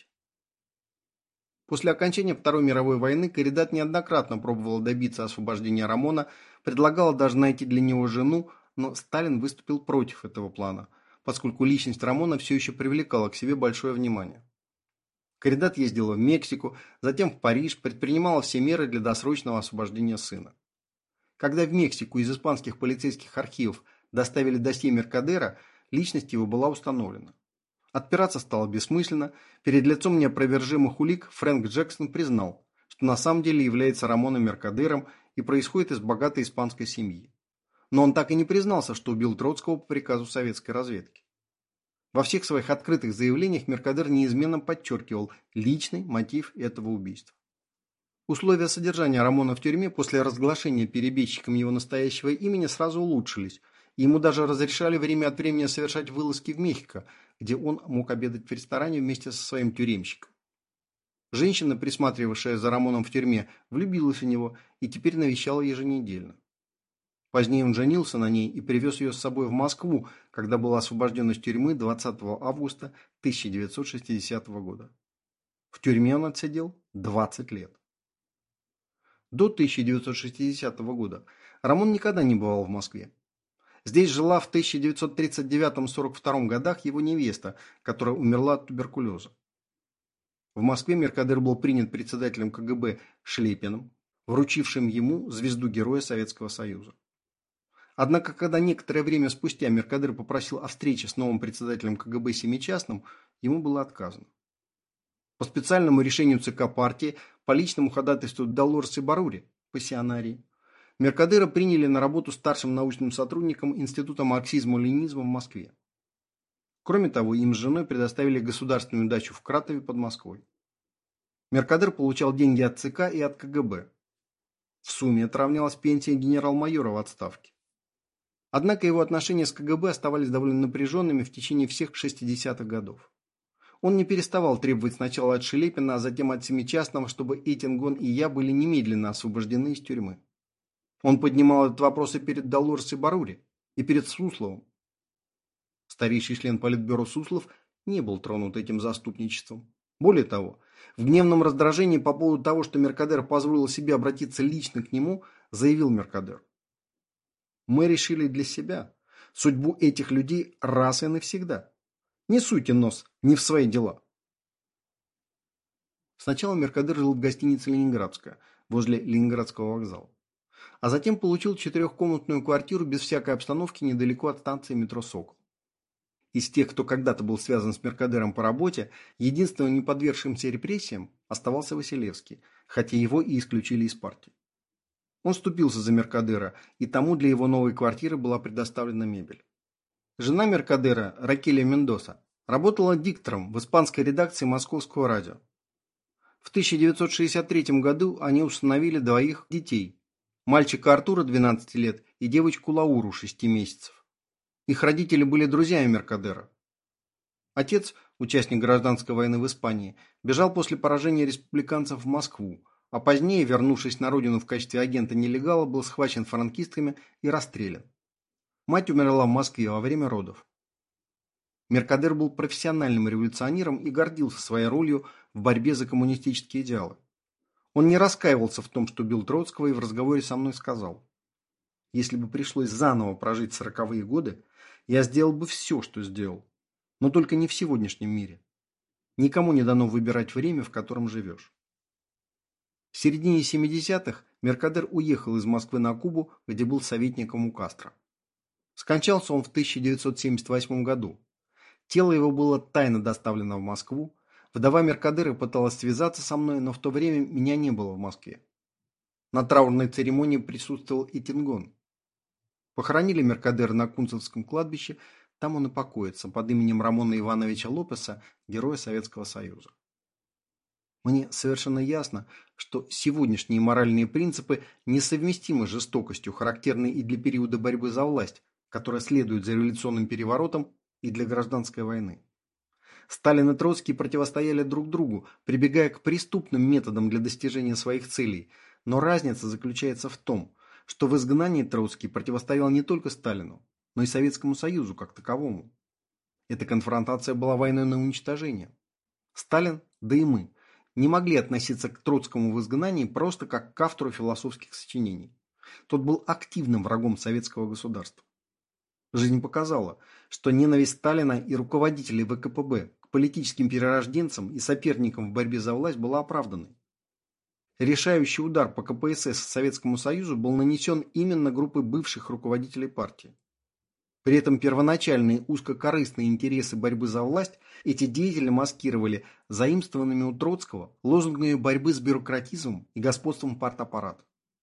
После окончания Второй мировой войны Коридат неоднократно пробовала добиться освобождения Рамона, предлагала даже найти для него жену, но Сталин выступил против этого плана, поскольку личность Рамона все еще привлекала к себе большое внимание. Коридат ездила в Мексику, затем в Париж, предпринимала все меры для досрочного освобождения сына. Когда в Мексику из испанских полицейских архивов доставили досье Меркадера, личность его была установлена. Отпираться стало бессмысленно, перед лицом неопровержимых улик Фрэнк Джексон признал, что на самом деле является Рамоном Меркадером и происходит из богатой испанской семьи. Но он так и не признался, что убил Троцкого по приказу советской разведки. Во всех своих открытых заявлениях Меркадер неизменно подчеркивал личный мотив этого убийства. Условия содержания Рамона в тюрьме после разглашения перебежчиком его настоящего имени сразу улучшились, и ему даже разрешали время от времени совершать вылазки в Мехико, где он мог обедать в ресторане вместе со своим тюремщиком. Женщина, присматривавшая за Рамоном в тюрьме, влюбилась в него и теперь навещала еженедельно. Позднее он женился на ней и привез ее с собой в Москву, когда был освобожден из тюрьмы двадцатого августа тысяча девятьсот шестидесятого года. В тюрьме он отсидел двадцать лет. До тысяча девятьсот шестидесятого года Рамон никогда не бывал в Москве. Здесь жила в тысяча девятьсот тридцать девятом — сорок втором годах его невеста, которая умерла от туберкулеза. В Москве Меркадер был принят председателем ка гэ бэ Шлепиным, вручившим ему звезду Героя Советского Союза. Однако, когда некоторое время спустя Меркадер попросил о встрече с новым председателем ка гэ бэ Семичастным, ему было отказано. По специальному решению ЦК партии, по личному ходатайству Долорес Ибаррури, пассионарии, Меркадера приняли на работу старшим научным сотрудником Института марксизма-ленинизма в Москве. Кроме того, им с женой предоставили государственную дачу в Кратове под Москвой. Меркадер получал деньги от ЦК и от ка гэ бэ. В сумме это равнялось пенсии генерал-майора в отставке. Однако его отношения с ка гэ бэ оставались довольно напряженными в течение всех шестидесятых годов. Он не переставал требовать сначала от Шелепина, а затем от Семичастного, чтобы Этингон и я были немедленно освобождены из тюрьмы. Он поднимал этот вопрос и перед Долорес Ибаррури, и перед Сусловым. Старейший член Политбюро Суслов не был тронут этим заступничеством. Более того, в гневном раздражении по поводу того, что Меркадер позволил себе обратиться лично к нему, заявил Меркадер: «Мы решили для себя судьбу этих людей раз и навсегда. Не суйте нос не в свои дела». Сначала Меркадер жил в гостинице «Ленинградская» возле Ленинградского вокзала, а затем получил четырехкомнатную квартиру без всякой обстановки недалеко от станции метро «Сокол». Из тех, кто когда-то был связан с Меркадером по работе, единственным не подвергшимся репрессиям оставался Василевский, хотя его и исключили из партии. Он вступился за Меркадера, и тому для его новой квартиры была предоставлена мебель. Жена Меркадера, Ракеля Мендоса, работала диктором в испанской редакции Московского радио. В тысяча девятьсот шестьдесят третьем году они усыновили двоих детей – мальчика Артура двенадцати лет и девочку Лауру шести месяцев. Их родители были друзьями Меркадера. Отец, участник гражданской войны в Испании, бежал после поражения республиканцев в Москву, а позднее, вернувшись на родину в качестве агента-нелегала, был схвачен франкистами и расстрелян. Мать умерла в Москве во время родов. Меркадер был профессиональным революционером и гордился своей ролью в борьбе за коммунистические идеалы. Он не раскаивался в том, что убил Троцкого, и в разговоре со мной сказал: «Если бы пришлось заново прожить сороковые годы, я сделал бы все, что сделал, но только не в сегодняшнем мире. Никому не дано выбирать время, в котором живешь». В середине семидесятых Меркадер уехал из Москвы на Кубу, где был советником у Кастро. Скончался он в тысяча девятьсот семьдесят восьмом году. Тело его было тайно доставлено в Москву. Вдова Меркадера пыталась связаться со мной, но в то время меня не было в Москве. На траурной церемонии присутствовал Этингон. Похоронили Меркадера на Кунцевском кладбище, там он и покоится под именем Рамона Ивановича Лопеса, Героя Советского Союза. Мне совершенно ясно, что сегодняшние моральные принципы несовместимы с жестокостью, характерной и для периода борьбы за власть, которая следует за революционным переворотом, и для гражданской войны. Сталин и Троцкий противостояли друг другу, прибегая к преступным методам для достижения своих целей, но разница заключается в том, что в изгнании Троцкий противостоял не только Сталину, но и Советскому Союзу как таковому. Эта конфронтация была войной на уничтожение. Сталин, да и мы, не могли относиться к Троцкому в изгнании просто как к автору философских сочинений. Тот был активным врагом советского государства. Жизнь показала, что ненависть Сталина и руководителей вэ ка пэ бэ к политическим перерожденцам и соперникам в борьбе за власть была оправданной. Решающий удар по ка пэ эс эс Советскому Союзу был нанесен именно группой бывших руководителей партии. При этом первоначальные узкокорыстные интересы борьбы за власть эти деятели маскировали заимствованными у Троцкого лозунгами борьбы с бюрократизмом и господством партаппарата.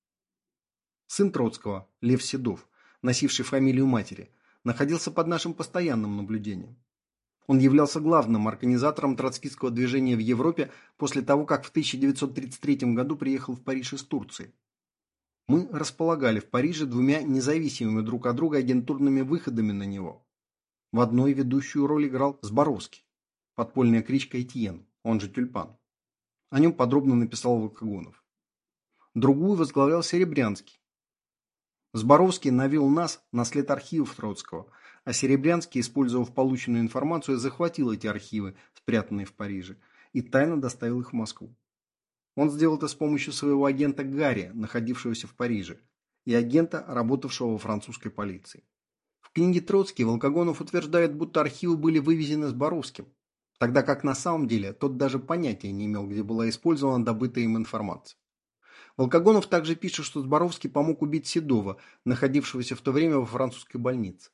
Сын Троцкого, Лев Седов, носивший фамилию матери, находился под нашим постоянным наблюдением. Он являлся главным организатором троцкистского движения в Европе после того, как в тысяча девятьсот тридцать третьем году приехал в Париж из Турции. Мы располагали в Париже двумя независимыми друг от друга агентурными выходами на него. В одной ведущую роль играл Зборовский, подпольная кличка Этьен, он же Тюльпан. О нем подробно написал Волкогонов. Другую возглавлял Серебрянский. Зборовский навел нас на след архивов Троцкого, а Серебрянский, использовав полученную информацию, захватил эти архивы, спрятанные в Париже, и тайно доставил их в Москву. Он сделал это с помощью своего агента Гарри, находившегося в Париже, и агента, работавшего во французской полиции. В книге Троцкий Волкогонов утверждает, будто архивы были вывезены Зборовским, тогда как на самом деле тот даже понятия не имел, где была использована добытая им информация. Волкогонов также пишет, что Зборовский помог убить Седова, находившегося в то время во французской больнице.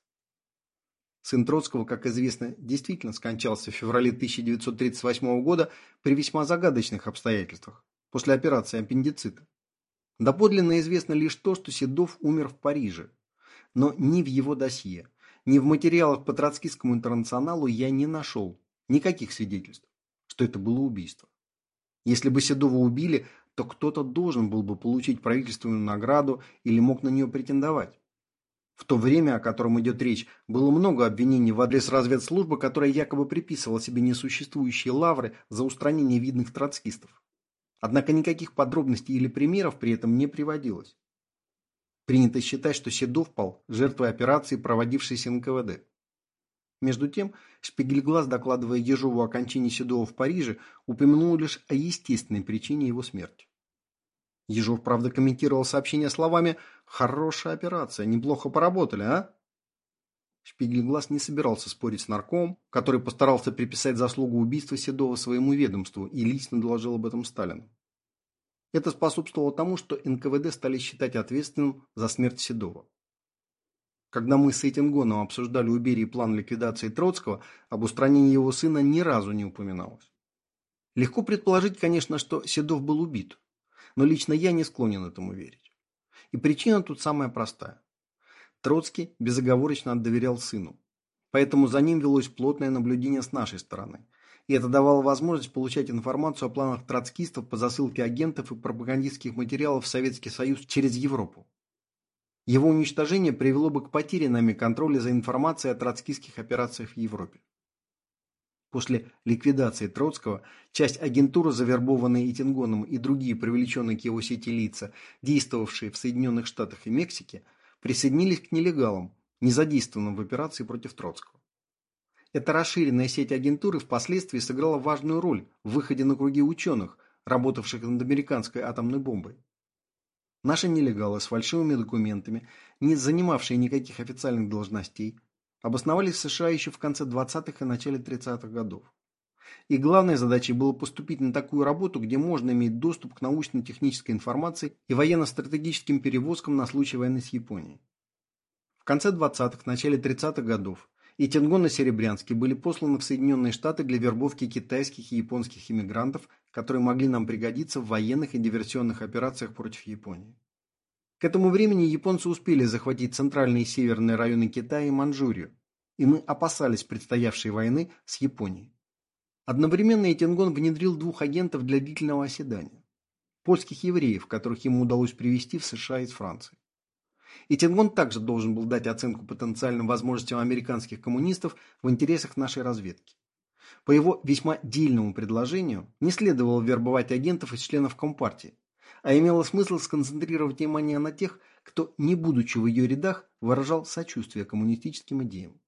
Сын Троцкого, как известно, действительно скончался в феврале тысяча девятьсот тридцать восьмого года при весьма загадочных обстоятельствах, после операции аппендицита. Доподлинно известно лишь то, что Седов умер в Париже, но ни в его досье, ни в материалах по Троцкистскому интернационалу я не нашел никаких свидетельств, что это было убийство. Если бы Седова убили, то кто-то должен был бы получить правительственную награду или мог на нее претендовать. В то время, о котором идет речь, было много обвинений в адрес разведслужбы, которая якобы приписывала себе несуществующие лавры за устранение видных троцкистов. Однако никаких подробностей или примеров при этом не приводилось. Принято считать, что Седов пал жертвой операции, проводившейся эн ка вэ дэ. Между тем, Шпигельглаз, докладывая Ежову о кончине Седова в Париже, упомянул лишь о естественной причине его смерти. Ежов, правда, комментировал сообщение словами «Хорошая операция, неплохо поработали, а?». Шпигельглаз не собирался спорить с наркомом, который постарался приписать заслугу убийства Седова своему ведомству и лично доложил об этом Сталину. Это способствовало тому, что эн ка вэ дэ стали считать ответственным за смерть Седова. Когда мы с Эйтингоном обсуждали у Берии план ликвидации Троцкого, об устранении его сына ни разу не упоминалось. Легко предположить, конечно, что Седов был убит, но лично я не склонен этому верить. И причина тут самая простая. Троцкий безоговорочно доверял сыну, поэтому за ним велось плотное наблюдение с нашей стороны, и это давало возможность получать информацию о планах троцкистов по засылке агентов и пропагандистских материалов в Советский Союз через Европу. Его уничтожение привело бы к потере нами контроля за информацией о троцкистских операциях в Европе. После ликвидации Троцкого часть агентуры, завербованные Эйтингоном, и другие привлеченные к его сети лица, действовавшие в Соединенных Штатах и Мексике, присоединились к нелегалам, не задействованным в операции против Троцкого. Эта расширенная сеть агентуры впоследствии сыграла важную роль в выходе на круги ученых, работавших над американской атомной бомбой. Наши нелегалы с фальшивыми документами, не занимавшие никаких официальных должностей, обосновались в США еще в конце двадцатых и начале тридцатых годов. И главной задачей было поступить на такую работу, где можно иметь доступ к научно-технической информации и военно-стратегическим перевозкам на случай войны с Японией. В конце двадцатых, начале тридцатых годов Эйтингон и Серебрянский были посланы в Соединенные Штаты для вербовки китайских и японских иммигрантов, которые могли нам пригодиться в военных и диверсионных операциях против Японии. К этому времени японцы успели захватить центральные и северные районы Китая и Манчжурию, и мы опасались предстоявшей войны с Японией. Одновременно Эйтингон внедрил двух агентов для длительного оседания – польских евреев, которых ему удалось привезти в США из Франции. Эйтингон также должен был дать оценку потенциальным возможностям американских коммунистов в интересах нашей разведки. По его весьма дельному предложению не следовало вербовать агентов из членов Компартии, а имело смысл сконцентрировать внимание на тех, кто, не будучи в ее рядах, выражал сочувствие коммунистическим идеям.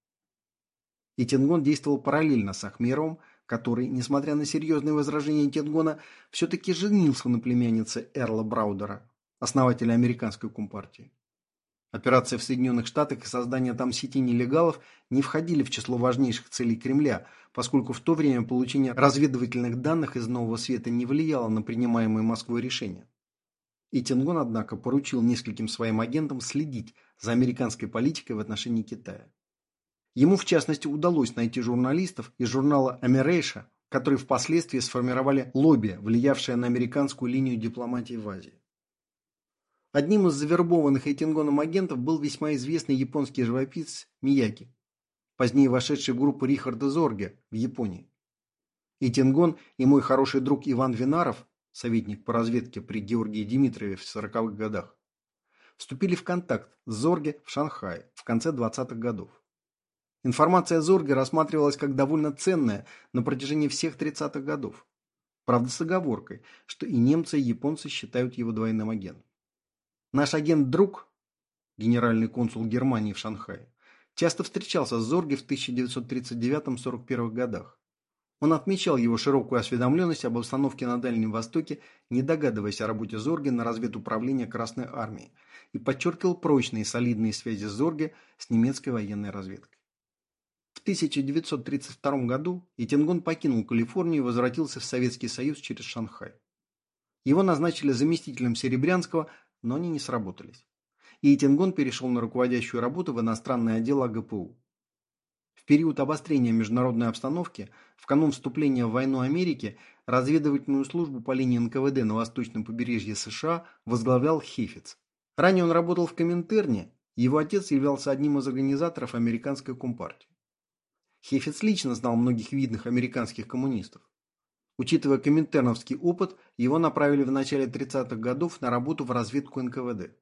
Эйтингон действовал параллельно с Ахмеровым, который, несмотря на серьезные возражения Эйтингона, все-таки женился на племяннице Эрла Браудера, основателя американской компартии. Операция в Соединенных Штатах и создание там сети нелегалов не входили в число важнейших целей Кремля, поскольку в то время получение разведывательных данных из Нового Света не влияло на принимаемые Москвой решения. Эйтингон, однако, поручил нескольким своим агентам следить за американской политикой в отношении Китая. Ему, в частности, удалось найти журналистов из журнала «Амерейша», которые впоследствии сформировали лобби, влиявшее на американскую линию дипломатии в Азии. Одним из завербованных Эйтингоном агентов был весьма известный японский живописец Мияки. позднее вошедший в группу Рихарда Зорге в Японии. Итингон и мой хороший друг Иван Винаров, советник по разведке при Георгии Димитрове в сороковых годах, вступили в контакт с Зорге в Шанхае в конце двадцатых годов. Информация о Зорге рассматривалась как довольно ценная на протяжении всех тридцатых годов. Правда, с оговоркой, что и немцы, и японцы считают его двойным агентом. Наш агент-друг, генеральный консул Германии в Шанхае, часто встречался с Зорге в тысяча девятьсот тридцать девятом — сорок первых годах. Он отмечал его широкую осведомленность об обстановке на Дальнем Востоке, не догадываясь о работе Зорге на разведуправление Красной Армии, и подчеркивал прочные и солидные связи Зорге с немецкой военной разведкой. В тысяча девятьсот тридцать втором году Итингон покинул Калифорнию и возвратился в Советский Союз через Шанхай. Его назначили заместителем Серебрянского, но они не сработались. И Итингон перешел на руководящую работу в иностранный отдел А Гэ Пэ У. В период обострения международной обстановки, в канун вступления в войну Америки, разведывательную службу по линии Эн Ка Вэ Дэ на восточном побережье Сэ Шэ А возглавлял Хефиц. Ранее он работал в Коминтерне, его отец являлся одним из организаторов американской компартии. Хефиц лично знал многих видных американских коммунистов. Учитывая коминтерновский опыт, его направили в начале тридцатых годов на работу в разведку Эн Ка Вэ Дэ.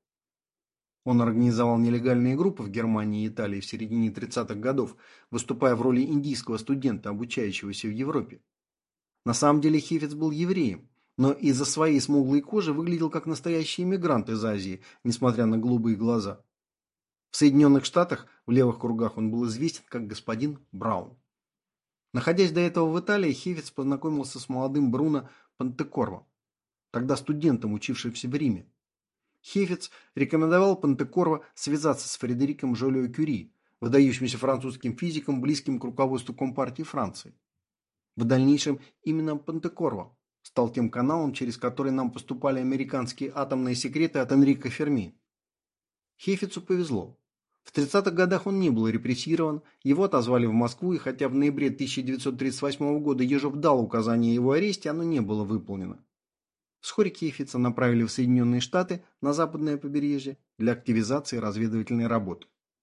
Он организовал нелегальные группы в Германии и Италии в середине тридцатых годов, выступая в роли индийского студента, обучающегося в Европе. На самом деле Хефиц был евреем, но из-за своей смуглой кожи выглядел как настоящий иммигрант из Азии, несмотря на голубые глаза. В Соединенных Штатах в левых кругах он был известен как господин Браун. Находясь до этого в Италии, Хефиц познакомился с молодым Бруно Понтекорво, тогда студентом, учившимся в Риме. Хефиц рекомендовал Понтекорво связаться с Фредериком Жолио-Кюри, выдающимся французским физиком, близким к руководству Компартии Франции. В дальнейшем именно Понтекорво стал тем каналом, через который нам поступали американские атомные секреты от Энрико Ферми. Хефицу повезло. В тридцатых годах он не был репрессирован, его отозвали в Москву, и хотя в ноябре тысяча девятьсот тридцать восьмого года Ежов дал указание о его аресте, оно не было выполнено. Вскоре Хефица направили в Соединенные Штаты на западное побережье для активизации разведывательной работы.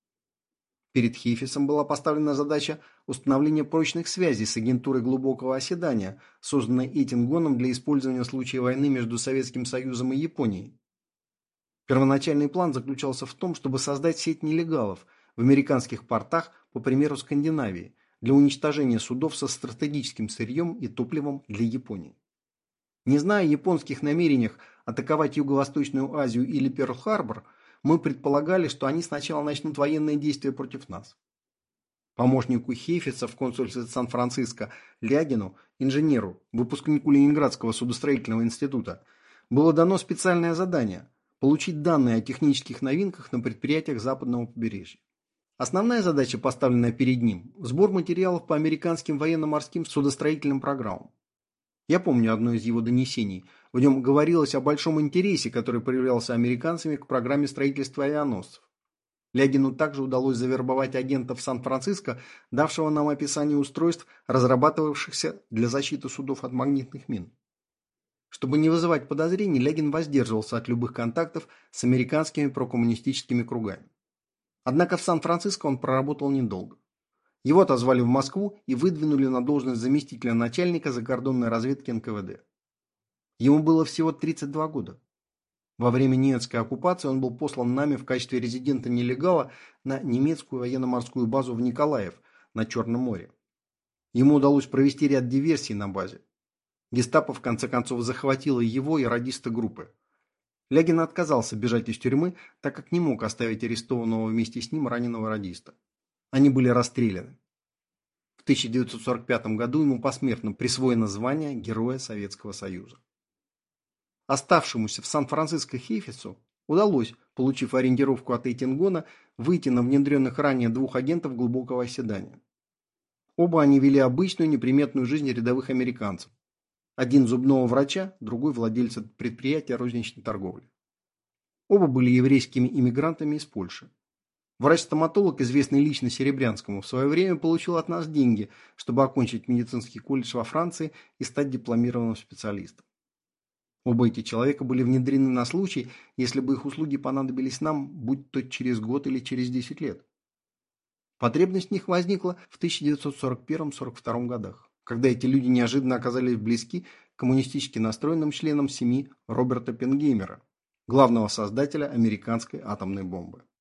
Перед Хефицем была поставлена задача установления прочных связей с агентурой глубокого оседания, созданной Итингоном для использования в случае войны между Советским Союзом и Японией. Первоначальный план заключался в том, чтобы создать сеть нелегалов в американских портах, по примеру Скандинавии, для уничтожения судов со стратегическим сырьем и топливом для Японии. Не зная о японских намерениях атаковать Юго-Восточную Азию или Перл-Харбор, мы предполагали, что они сначала начнут военные действия против нас. Помощнику Хефица в консульстве Сан-Франциско Лягину, инженеру, выпускнику Ленинградского судостроительного института, было дано специальное задание – получить данные о технических новинках на предприятиях западного побережья. Основная задача, поставленная перед ним – сбор материалов по американским военно-морским судостроительным программам. Я помню одно из его донесений. В нем говорилось о большом интересе, который проявлялся американцами к программе строительства авианосцев. Лягину также удалось завербовать агента в Сан-Франциско, давшего нам описание устройств, разрабатывавшихся для защиты судов от магнитных мин. Чтобы не вызывать подозрений, Лягин воздерживался от любых контактов с американскими прокоммунистическими кругами. Однако в Сан-Франциско он проработал недолго. Его отозвали в Москву и выдвинули на должность заместителя начальника закордонной разведки Эн Ка Вэ Дэ. Ему было всего тридцать два года. Во время немецкой оккупации он был послан нами в качестве резидента-нелегала на немецкую военно-морскую базу в Николаев на Черном море. Ему удалось провести ряд диверсий на базе. Гестапо в конце концов захватило его и радиста группы. Лягин отказался бежать из тюрьмы, так как не мог оставить арестованного вместе с ним раненого радиста. Они были расстреляны. В тысяча девятьсот сорок пятом году ему посмертно присвоено звание Героя Советского Союза. Оставшемуся в Сан-Франциско Хефицу удалось, получив ориентировку от Итингона, выйти на внедренных ранее двух агентов глубокого оседания. Оба они вели обычную неприметную жизнь рядовых американцев. Один зубного врача, другой владельца предприятия розничной торговли. Оба были еврейскими иммигрантами из Польши. Врач-стоматолог, известный лично Серебрянскому, в свое время получил от нас деньги, чтобы окончить медицинский колледж во Франции и стать дипломированным специалистом. Оба эти человека были внедрены на случай, если бы их услуги понадобились нам, будь то через год или через десять лет. Потребность в них возникла в тысяча девятьсот сорок первом — сорок втором годах, когда эти люди неожиданно оказались близки к коммунистически настроенным членам семьи Роберта Оппенгеймера, главного создателя американской атомной бомбы.